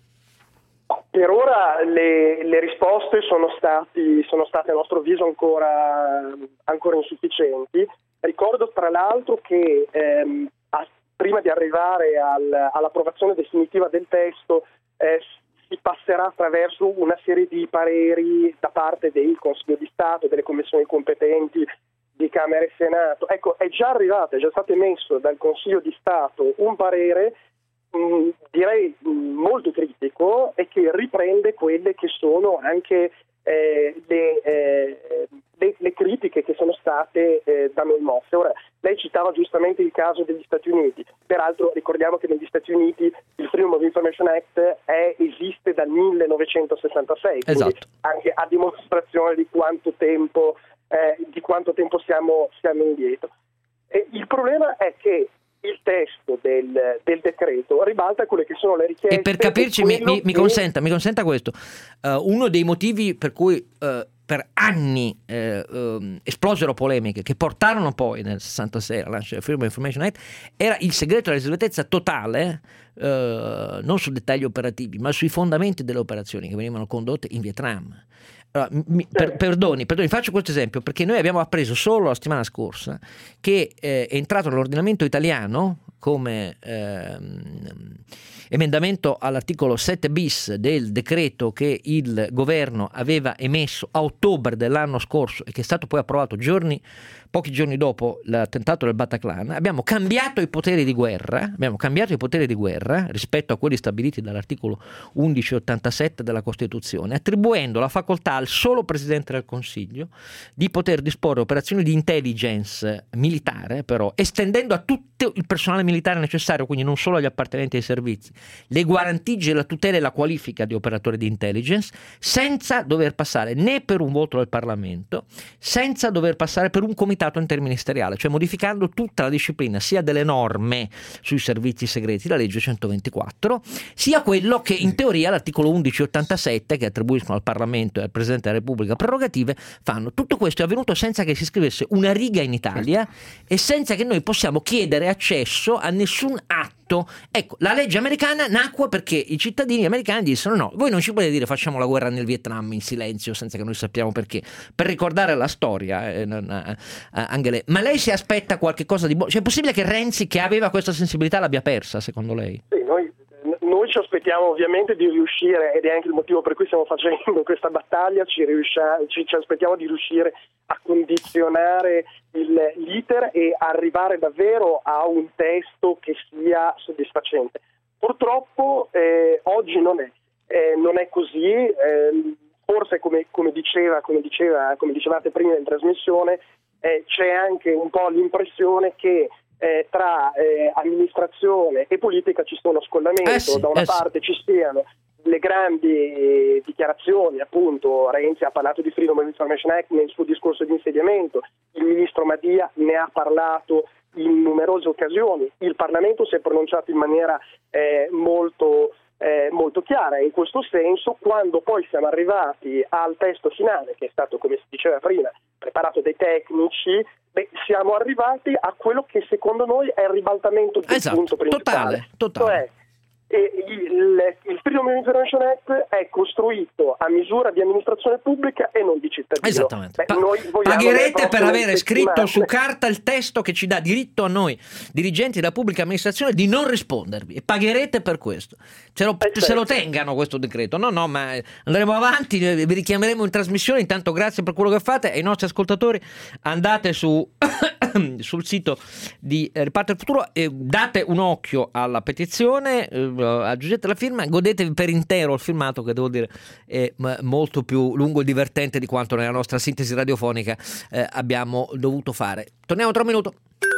Per ora le risposte sono state a nostro avviso ancora insufficienti. Ricordo tra l'altro che prima di arrivare all'approvazione definitiva del testo si passerà attraverso una serie di pareri da parte del Consiglio di Stato, delle commissioni competenti di Camera e Senato. Ecco, è già stato emesso dal Consiglio di Stato un parere direi molto critico e che riprende quelle che sono anche le critiche che sono state da noi mosse. Ora, lei citava giustamente il caso degli Stati Uniti, peraltro ricordiamo che negli Stati Uniti il Freedom of Information Act esiste dal 1966, esatto. Quindi anche a dimostrazione di quanto tempo siamo indietro. E il problema è che il testo del decreto ribalta quelle che sono le richieste. E per capirci, mi consenta questo. Uno dei motivi per cui per anni esplosero polemiche che portarono poi nel 66 alla nascita del Freedom of Information Act era il segreto della riservatezza totale, non su dettagli operativi, ma sui fondamenti delle operazioni che venivano condotte in Vietnam. Allora, perdoni, faccio questo esempio perché noi abbiamo appreso solo la settimana scorsa che è entrato nell'ordinamento italiano come emendamento all'articolo 7 bis del decreto che il governo aveva emesso a ottobre dell'anno scorso e che è stato poi approvato pochi giorni dopo l'attentato del Bataclan. Abbiamo cambiato i poteri di guerra rispetto a quelli stabiliti dall'articolo 1187 della Costituzione, attribuendo la facoltà al solo Presidente del Consiglio di poter disporre operazioni di intelligence militare, però estendendo a tutto il personale militare necessario, quindi non solo agli appartenenti ai servizi, le guarentigie, la tutela e la qualifica di operatore di intelligence, senza dover passare né per un voto del Parlamento, senza dover passare per un comitato interministeriale, cioè modificando tutta la disciplina sia delle norme sui servizi segreti, la legge 124, sia quello che in teoria l'articolo 1187, che attribuiscono al Parlamento e al Presidente della Repubblica prerogative, fanno. Tutto questo è avvenuto senza che si scrivesse una riga in Italia e senza che noi possiamo chiedere accesso a nessun atto. Ecco, la legge americana nacque perché i cittadini americani dissero: no, voi non ci potete dire facciamo la guerra nel Vietnam in silenzio senza che noi sappiamo perché, per ricordare la storia, anche lei. Ma lei si aspetta qualche cosa di buono? Cioè, è possibile che Renzi, che aveva questa sensibilità, l'abbia persa, secondo lei? Sì, noi ci aspettiamo ovviamente di riuscire, ed è anche il motivo per cui stiamo facendo questa battaglia, ci aspettiamo di riuscire a condizionare l'iter e arrivare davvero a un testo che sia soddisfacente. Purtroppo oggi non è così, forse come dicevate prima in trasmissione, c'è anche un po' l'impressione che tra amministrazione e politica ci sia uno scollamento, da una parte ci siano le grandi dichiarazioni, appunto Renzi ha parlato di Freedom of Information Act nel suo discorso di insediamento, il ministro Madia ne ha parlato in numerose occasioni, il Parlamento si è pronunciato in maniera molto chiara in questo senso. Quando poi siamo arrivati al testo finale, che è stato, come si diceva prima, preparato dai tecnici, siamo arrivati a quello che secondo noi è il ribaltamento del punto principale. Totale. Il Freedom of Information Act è costruito a misura di amministrazione pubblica e non di cittadino. Esattamente. Pagherete per avere scritto su carta il testo che ci dà diritto a noi, dirigenti della pubblica amministrazione, di non rispondervi, e pagherete per questo. Se lo tengano questo decreto. No, ma andremo avanti, vi richiameremo in trasmissione. Intanto grazie per quello che fate. Ai nostri ascoltatori, andate sul sito di Riparte il Futuro e date un occhio alla petizione, aggiungete la firma, godetevi per intero il filmato, che devo dire è molto più lungo e divertente di quanto nella nostra sintesi radiofonica abbiamo dovuto fare. Torniamo tra un minuto.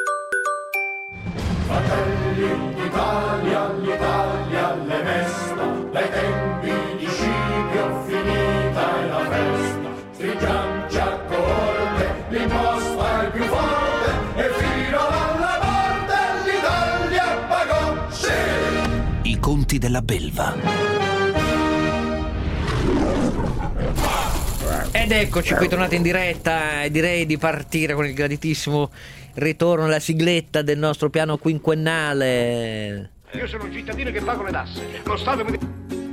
Fratelli d'Italia, l'Italia le mesta, dai tempi di Scipio finita è la festa, stringiamoci a corte, l'imposta è più forte e fino alla morte l'Italia pagò, sì! I conti della belva. Ed eccoci qui tornati in diretta, e direi di partire con il graditissimo ritorno alla sigletta del nostro piano quinquennale. Io sono un cittadino che pago le tasse. Lo Stato mi...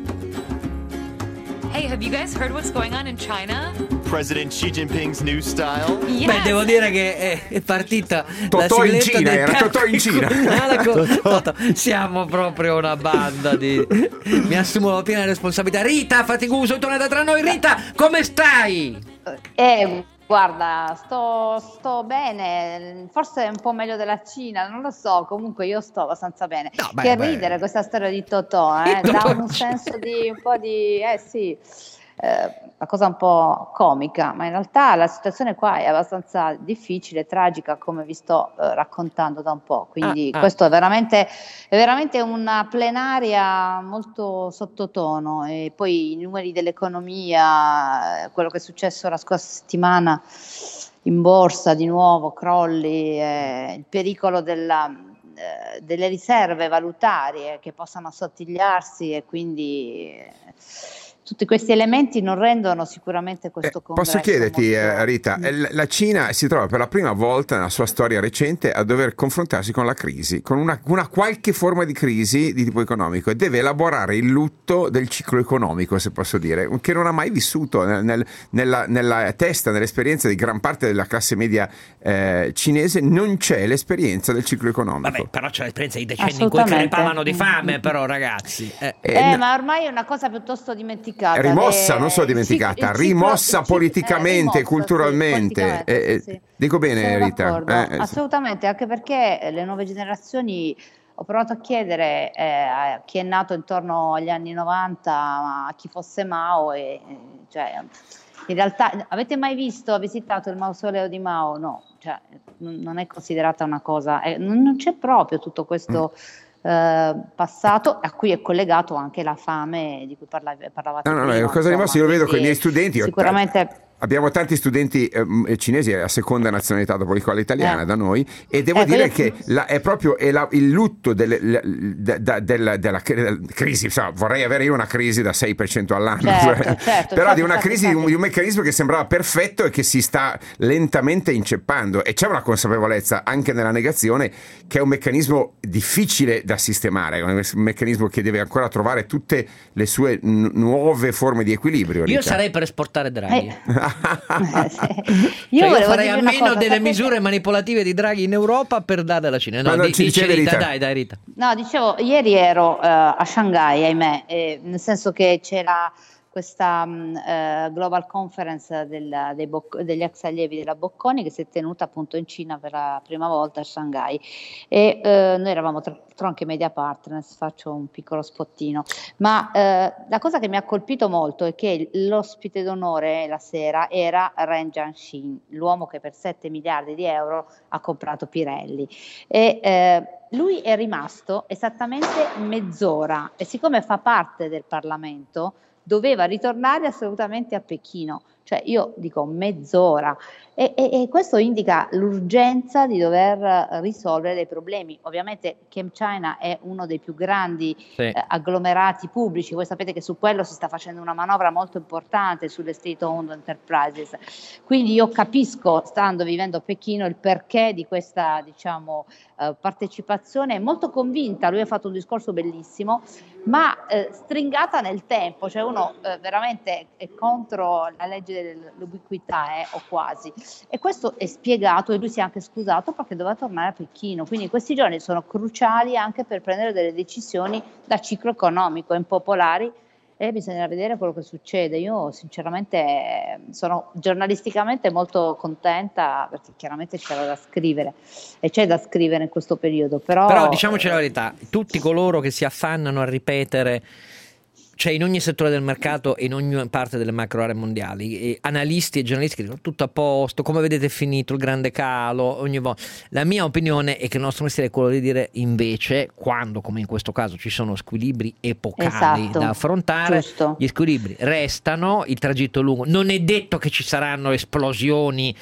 Hey, have you guys heard what's going on in China? President Xi Jinping's new style? Yes. Beh, devo dire che è partita Totò in Cina, era Totò in Cina. Siamo proprio una banda di... Mi assumo la piena responsabilità. Rita Fatiguso è tornata tra noi. Rita, come stai? Guarda, sto bene, forse un po' meglio della Cina, non lo so, comunque io sto abbastanza bene. No, che ridere questa storia di Totò, dà un senso di un po' di, una cosa un po' comica, ma in realtà la situazione qua è abbastanza difficile, tragica, come vi sto raccontando da un po', quindi questo è veramente una plenaria molto sottotono. E poi i numeri dell'economia, quello che è successo la scorsa settimana in borsa, di nuovo crolli, il pericolo delle riserve valutarie che possano assottigliarsi, e quindi tutti questi elementi non rendono sicuramente questo congresso. Posso chiederti, molto... Rita, la Cina si trova per la prima volta nella sua storia recente a dover confrontarsi con la crisi, con una qualche forma di crisi di tipo economico, e deve elaborare il lutto del ciclo economico, se posso dire, che non ha mai vissuto nella testa, nell'esperienza di gran parte della classe media cinese. Non c'è l'esperienza del ciclo economico. Vabbè, però c'è l'esperienza di decenni in cui crepavano di fame, però ragazzi. Ma ormai è una cosa piuttosto dimenticata. Rimossa, non solo dimenticata, rimossa politicamente, culturalmente. Sì. Dico bene, Sono Rita? Assolutamente, anche perché le nuove generazioni, ho provato a chiedere a chi è nato intorno agli anni 90, a chi fosse Mao, cioè, in realtà avete mai visitato il mausoleo di Mao? No, cioè, non è considerata una cosa, non c'è proprio tutto questo passato a cui è collegato anche la fame di cui parlavate prima. No, è una cosa rimossa, io lo vedo con i miei studenti. Sicuramente... Abbiamo tanti studenti cinesi a seconda nazionalità dopo quella italiana da noi, e devo dire che è proprio il lutto della crisi. Insomma, vorrei avere io una crisi da 6% all'anno, però di una crisi di un meccanismo che sembrava perfetto e che si sta lentamente inceppando, e c'è una consapevolezza anche nella negazione che è un meccanismo difficile da sistemare, un meccanismo che deve ancora trovare tutte le sue nuove forme di equilibrio. Io sarei per esportare Draghi. Io farei almeno delle misure manipolative di Draghi in Europa per dare alla Cina. No, dice Rita, dai Rita. No, dicevo, ieri ero a Shanghai, ahimè, nel senso che c'era questa Global Conference degli ex allievi della Bocconi, che si è tenuta appunto in Cina per la prima volta a Shanghai, e noi eravamo anche media partners, faccio un piccolo spottino, ma la cosa che mi ha colpito molto è che l'ospite d'onore la sera era Ren Jianxin, l'uomo che per 7 miliardi di euro ha comprato Pirelli, e lui è rimasto esattamente mezz'ora, e siccome fa parte del Parlamento doveva ritornare assolutamente a Pechino, cioè io dico mezz'ora, e questo indica l'urgenza di dover risolvere dei problemi. Ovviamente ChemChina è uno dei più grandi agglomerati pubblici, voi sapete che su quello si sta facendo una manovra molto importante sulle state-owned enterprises, quindi io capisco, vivendo a Pechino, il perché di questa partecipazione molto convinta. Lui ha fatto un discorso bellissimo, ma stringata nel tempo, cioè uno veramente è contro la legge dell'ubiquità o quasi, e questo è spiegato, e lui si è anche scusato perché doveva tornare a Pechino, quindi questi giorni sono cruciali anche per prendere delle decisioni da ciclo economico impopolari, e bisognerà vedere quello che succede. Io sinceramente sono giornalisticamente molto contenta, perché chiaramente c'era da scrivere e c'è da scrivere in questo periodo, però diciamoci la verità, tutti coloro che si affannano a ripetere, cioè in ogni settore del mercato e in ogni parte delle macro aree mondiali, analisti e giornalisti che dicono tutto a posto, come vedete è finito il grande calo ogni volta. La mia opinione è che il nostro mestiere è quello di dire invece, quando come in questo caso ci sono squilibri epocali da affrontare, gli squilibri restano, il tragitto è lungo, non è detto che ci saranno esplosioni,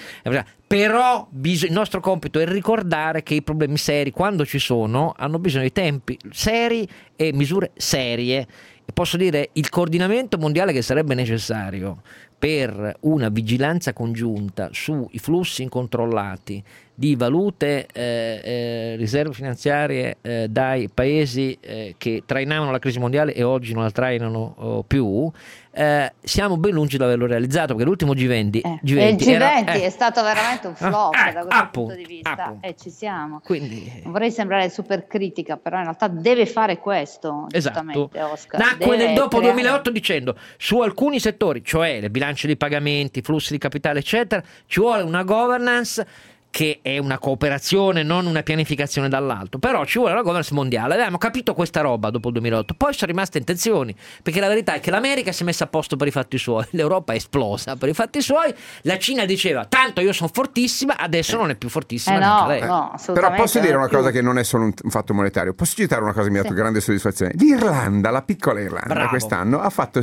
però il nostro compito è ricordare che i problemi seri, quando ci sono, hanno bisogno di tempi seri e misure serie. E posso dire, il coordinamento mondiale che sarebbe necessario per una vigilanza congiunta sui flussi incontrollati di valute, riserve finanziarie dai paesi che trainavano la crisi mondiale e oggi non la trainano più, siamo ben lungi da averlo realizzato, perché l'ultimo G20, il G20 è stato veramente un flop da questo punto di vista, e ci siamo. Quindi, non vorrei sembrare super critica, però in realtà deve fare questo, giustamente, Oscar. Nacque nel dopo 2008 dicendo, su alcuni settori, cioè le bilance dei pagamenti, flussi di capitale eccetera, ci vuole una governance che è una cooperazione, non una pianificazione dall'alto, però ci vuole la governance mondiale. Avevamo capito questa roba dopo il 2008, poi sono rimaste intenzioni, perché la verità è che l'America si è messa a posto per i fatti suoi, l'Europa è esplosa per i fatti suoi, la Cina diceva tanto io sono fortissima, adesso non è più fortissima neanche lei. Però posso dire una cosa che non è solo un fatto monetario, posso citare una cosa che mi ha dato grande soddisfazione. L'Irlanda, la piccola Irlanda, quest'anno ha fatto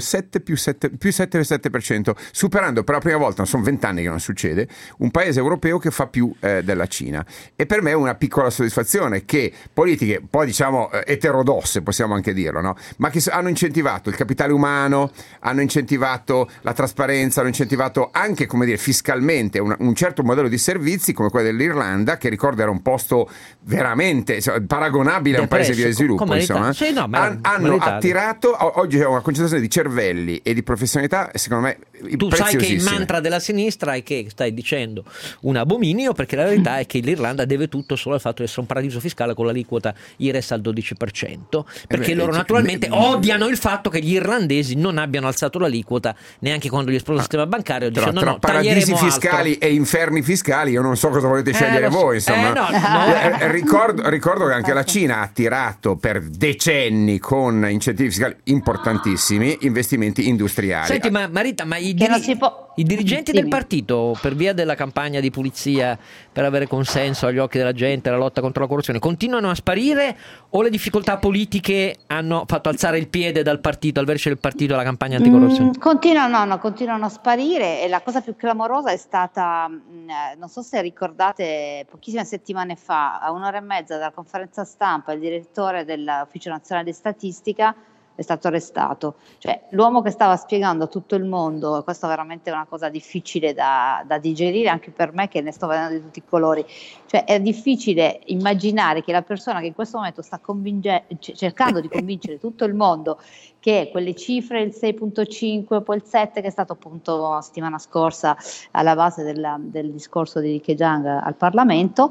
7%, superando per la prima volta, non sono 20 anni che non succede, un paese europeo che fa più della Cina. E per me è una piccola soddisfazione che politiche un po' diciamo eterodosse, possiamo anche dirlo, no? Ma che hanno incentivato il capitale umano, hanno incentivato la trasparenza, hanno incentivato anche, come dire, fiscalmente un certo modello di servizi come quello dell'Irlanda, che ricordo era un posto veramente paragonabile a un paese via di sviluppo, insomma. Sì, no, hanno attirato, oggi c'è una concentrazione di cervelli e di professionalità, secondo me tu sai che il mantra della sinistra è che stai dicendo un abominio, perché la verità è che l'Irlanda deve tutto solo al fatto di essere un paradiso fiscale con l'aliquota IRES al 12%, perché loro naturalmente odiano il fatto che gli irlandesi non abbiano alzato l'aliquota neanche quando gli esplosa il sistema bancario, dicendo tra paradisi fiscali e inferni fiscali io non so cosa volete scegliere voi, insomma. Ricordo che anche la Cina ha tirato per decenni con incentivi fiscali importantissimi investimenti industriali. Senti, ma Marita, ma i dirigenti del partito, per via della campagna di pulizia per avere consenso agli occhi della gente, la lotta contro la corruzione, continuano a sparire, o le difficoltà politiche hanno fatto alzare il piede dal partito, al vertice del partito, la campagna anticorruzione? Continuano a sparire, e la cosa più clamorosa è stata, non so se ricordate, pochissime settimane fa, a un'ora e mezza dalla conferenza stampa, il direttore dell'Ufficio Nazionale di Statistica è stato arrestato. Cioè, l'uomo che stava spiegando a tutto il mondo, questa è veramente una cosa difficile da digerire anche per me, che ne sto vedendo di tutti i colori, cioè è difficile immaginare che la persona che in questo momento sta cercando di convincere tutto il mondo che quelle cifre, il 6.5, poi il 7 che è stato appunto la settimana scorsa alla base del discorso di Zhejiang al Parlamento,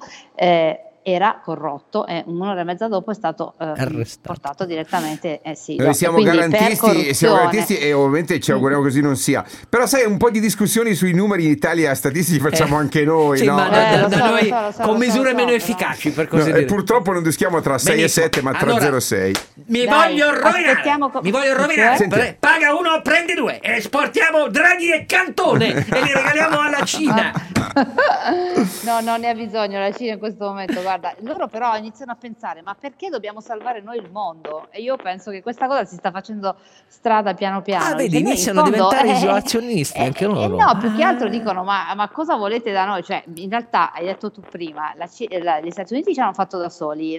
era corrotto, e un'ora e mezza dopo è stato portato direttamente. Noi siamo garantisti e ovviamente ci auguriamo così non sia. Però sai, un po' di discussioni sui numeri in Italia statistici facciamo anche noi, sì, no? Ma da noi con misure meno efficaci, per così dire. Purtroppo non dischiamo tra 6 e 7, ma tra 0 e 6. Mi voglio rovinare. Paga uno, prendi due, e esportiamo Draghi e Cantone e li regaliamo alla Cina. No, non ne ha bisogno la Cina in questo momento. Guarda, loro però iniziano a pensare: ma perché dobbiamo salvare noi il mondo? E io penso che questa cosa si sta facendo strada piano piano. Vedi, iniziano a diventare isolazionisti anche loro. No, più che altro dicono: ma cosa volete da noi? Cioè, in realtà, hai detto tu prima, gli Stati Uniti ci hanno fatto da soli,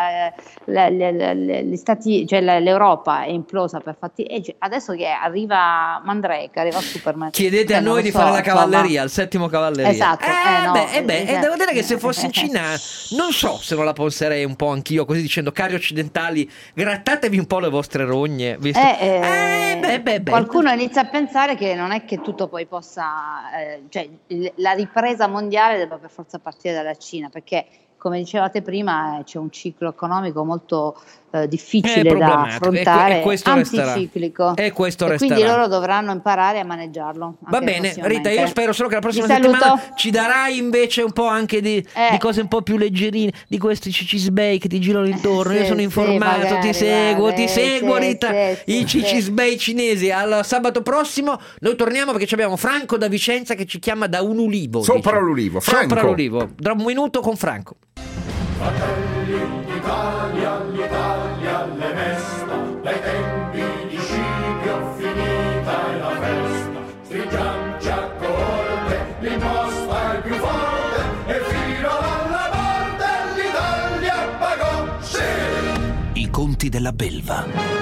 gli stati, cioè l'Europa è implosa per fatti, e adesso che arriva Mandrake, arriva Superman, chiedete a noi di fare la cavalleria, il settimo cavalleria. Esatto. Devo dire che se fossi in Cina non so se non la penserei un po' anch'io, così dicendo: cari occidentali, grattatevi un po' le vostre rogne, visto? Qualcuno inizia a pensare che non è che tutto poi possa, cioè la ripresa mondiale debba per forza partire dalla Cina, perché come dicevate prima c'è un ciclo economico molto difficile da affrontare, anticiclico, e quindi loro dovranno imparare a maneggiarlo. Va bene, Rita, io spero solo che la prossima settimana ci darai invece un po' anche di cose un po' più leggerine, di questi cicisbei che ti girano intorno. Io sono informato, ti seguo Rita, i cicisbei cinesi. Al sabato prossimo noi torniamo, perché abbiamo Franco da Vicenza che ci chiama da un ulivo. Sopra l'ulivo, Franco. Sopra l'ulivo. Tra un minuto con Franco. Fratelli d'Italia, l'Italia le mesta, dai tempi di Scipio finita è la festa, stringiamoci a corte, l'imposta è più forte, e fino alla morte l'Italia pagò, sì! I conti della belva.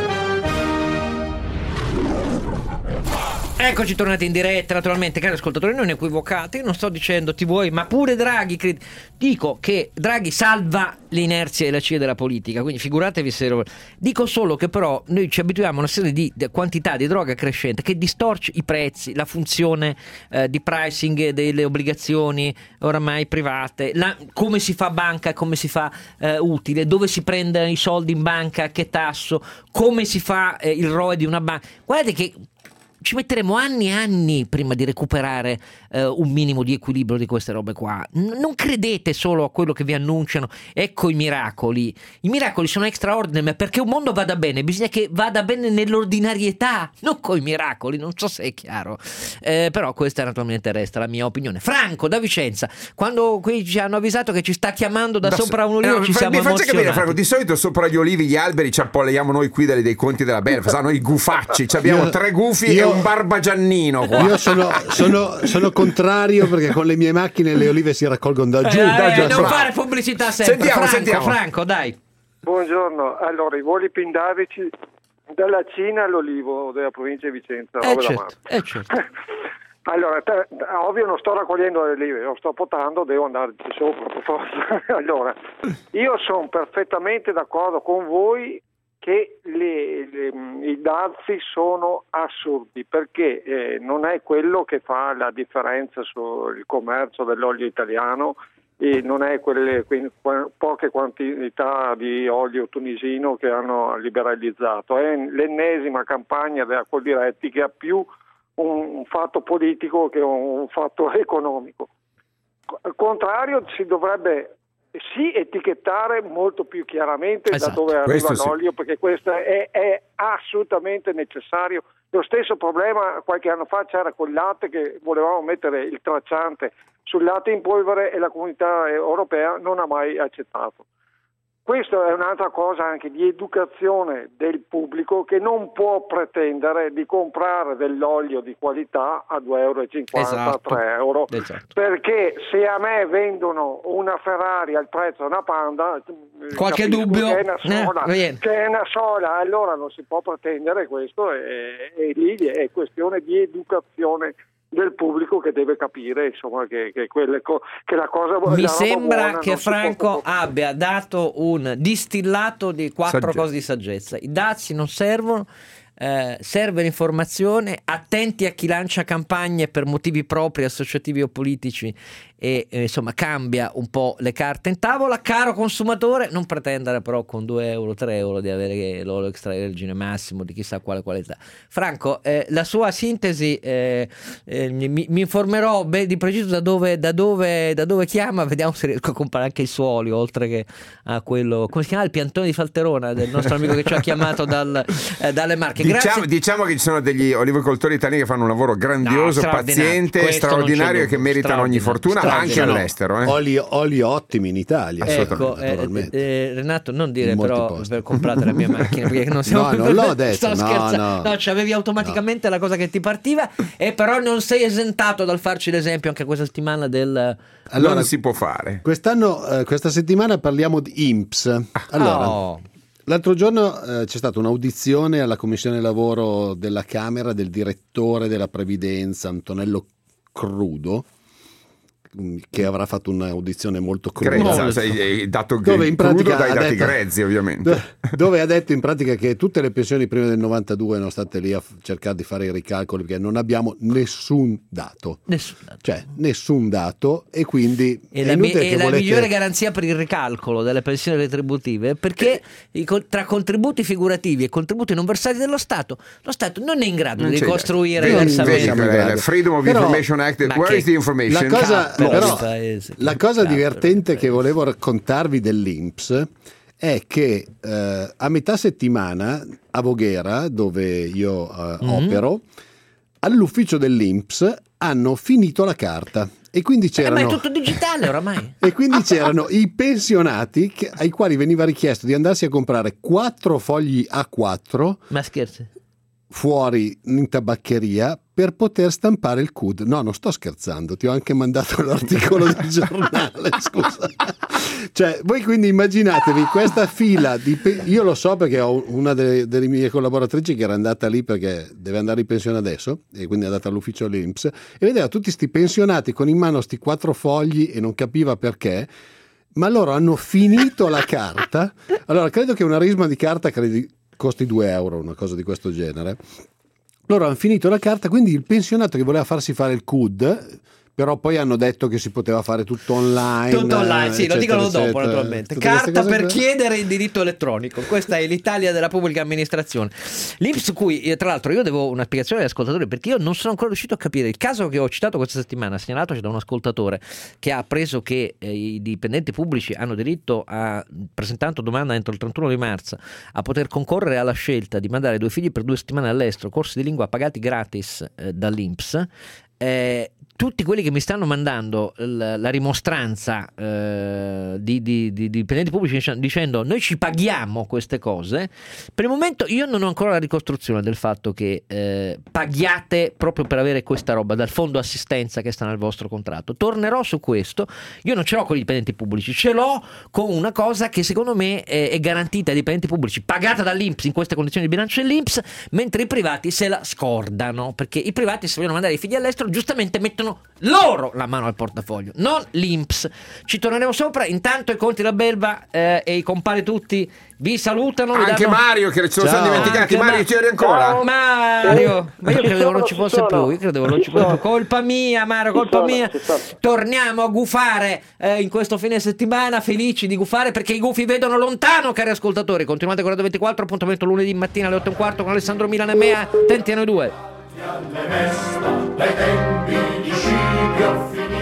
Eccoci tornati in diretta, naturalmente, cari ascoltatori, non equivocate, io non sto dicendo ti vuoi, ma pure Draghi, dico che Draghi salva l'inerzia e la CIA della politica, quindi figuratevi se dico solo che però noi ci abituiamo a una serie di quantità di droga crescente che distorce i prezzi, la funzione di pricing delle obbligazioni oramai private, come si fa banca, come si fa utile, dove si prendono i soldi in banca, che tasso, come si fa il ROE di una banca. Guardate che ci metteremo anni e anni prima di recuperare un minimo di equilibrio di queste robe qua. Non credete solo a quello che vi annunciano. Ecco i miracoli. I miracoli sono extraordinari, ma perché un mondo vada bene bisogna che vada bene nell'ordinarietà, non coi miracoli. Non so se è chiaro, però questa naturalmente resta la mia opinione. Franco da Vicenza, quando qui ci hanno avvisato che ci sta chiamando da sopra un olivo, ci siamo emozionati. Capire, Franco, di solito sopra gli olivi, gli alberi ci appolleiamo noi qui dei conti della belva, noi gufacci, abbiamo 3 gufi e un barbagiannino qua. Io sono contrario perché con le mie macchine le olive si raccolgono da giù. Non fare pubblicità sempre. Sentiamo. Franco, dai. Buongiorno. Allora, i voli pindavici dalla Cina all'olivo della provincia di Vicenza. Certo. Allora, ovvio non sto raccogliendo le olive, lo sto potando, devo andarci sopra per forza. Allora, io sono perfettamente d'accordo con voi che i dazi sono assurdi, perché non è quello che fa la differenza sul commercio dell'olio italiano, e non è quelle poche quantità di olio tunisino che hanno liberalizzato, è l'ennesima campagna della Coldiretti che ha più un fatto politico che un fatto economico. Al contrario, si dovrebbe etichettare molto più chiaramente da dove arriva l'olio, perché questo è assolutamente necessario. Lo stesso problema qualche anno fa c'era col latte, che volevamo mettere il tracciante sul latte in polvere e la Comunità Europea non ha mai accettato. Questa è un'altra cosa anche di educazione del pubblico, che non può pretendere di comprare dell'olio di qualità a 2,50 €, 3 €, perché se a me vendono una Ferrari al prezzo di una Panda, qualche dubbio che è una sola, allora non si può pretendere questo, e lì è questione di educazione del pubblico, che deve capire, insomma, che la cosa mi sembra che Franco abbia dato un distillato di 4 cose di saggezza. I dazi non servono, serve l'informazione, attenti a chi lancia campagne per motivi propri, associativi o politici, e insomma cambia un po' le carte in tavola. Caro consumatore, non pretendere però con 2 €, 3 € di avere l'olio extravergine massimo di chissà quale qualità. Franco, la sua sintesi, mi informerò di preciso da dove chiama, vediamo se riesco a comprare anche il suo olio, oltre che a quello, come si chiama, il piantone di Falterona del nostro amico che ci ha chiamato dalle Marche. Diciamo che ci sono degli olivicoltori italiani che fanno un lavoro grandioso, paziente, straordinario, e che meritano ogni fortuna, anche all'estero. Oli ottimi in Italia. Ecco, Renato, non dire però per comprate la mia macchina, perché non siamo non l'ho detto. Sto scherzando. No, c'avevi automaticamente la cosa che ti partiva, e però non sei esentato dal farci l'esempio anche questa settimana del... Allora, non si può fare. Questa settimana parliamo di INPS. Allora, l'altro giorno c'è stata un'audizione alla Commissione Lavoro della Camera del direttore della Previdenza, Antonello Crudo, che avrà fatto un'audizione molto cruda, dove in pratica dai dati grezzi, ovviamente, dove ha detto in pratica che tutte le pensioni prima del 92 erano state lì a cercare di fare i ricalcoli, perché non abbiamo nessun dato, e quindi la migliore garanzia per il ricalcolo delle pensioni retributive, perché tra contributi figurativi e contributi non versati dello Stato, lo Stato non è in grado di ricostruire diversamente. Freedom of Information Act, where is the information? La cosa divertente che volevo raccontarvi dell'INPS è che a metà settimana a Voghera, dove io opero, all'ufficio dell'INPS hanno finito la carta. E quindi c'erano, ma è tutto digitale oramai. E quindi c'erano i pensionati ai quali veniva richiesto di andarsi a comprare 4 fogli A4. Ma scherzi? Fuori in tabaccheria per poter stampare il CUD. No, non sto scherzando, ti ho anche mandato l'articolo del giornale, scusa. Cioè, voi quindi immaginatevi questa fila di io lo so perché ho una delle mie collaboratrici che era andata lì perché deve andare in pensione adesso, e quindi è andata all'ufficio dell'INPS e vedeva tutti sti pensionati con in mano sti 4 fogli e non capiva perché. Ma loro hanno finito la carta. Allora, credo che una risma di carta costi 2 €, una cosa di questo genere. Loro hanno finito la carta, quindi il pensionato che voleva farsi fare il CUD, però poi hanno detto che si poteva fare tutto online. Tutto online, sì, lo dicono dopo naturalmente. Carta per chiedere il diritto elettronico. Questa è l'Italia della pubblica amministrazione. L'INPS, su cui tra l'altro io devo una spiegazione agli ascoltatori, perché io non sono ancora riuscito a capire il caso che ho citato questa settimana, segnalatoci da un ascoltatore che ha appreso che i dipendenti pubblici hanno diritto a, presentando domanda entro il 31 di marzo, a poter concorrere alla scelta di mandare 2 figli per 2 settimane all'estero, corsi di lingua pagati gratis dall'INPS. tutti quelli che mi stanno mandando la rimostranza di dipendenti pubblici dicendo noi ci paghiamo queste cose, per il momento io non ho ancora la ricostruzione del fatto che paghiate proprio per avere questa roba dal fondo assistenza che sta nel vostro contratto. Tornerò su questo. Io non ce l'ho con i dipendenti pubblici, ce l'ho con una cosa che secondo me è garantita ai dipendenti pubblici, pagata dall'INPS in queste condizioni di bilancio dell'INPS, mentre i privati se la scordano, perché i privati, se vogliono mandare i figli all'estero, giustamente mettono loro la mano al portafoglio, non l'INPS. Ci torneremo sopra. Intanto i conti da Belva e i compari tutti vi salutano. Anche Mario, che ce lo siamo dimenticati. Mario, c'eri ancora? Mario, ma io credevo non ci fosse più. Io credevo non ci fosse più. Colpa mia, Mario, colpa mia. Torniamo a gufare in questo fine settimana, felici di gufare perché i gufi vedono lontano, cari ascoltatori. Continuate con Radio 24, appuntamento lunedì mattina alle 8:15 con Alessandro Milano e me. Attenti a noi due. Alle Vesta, dai tempi di Scipio finiti.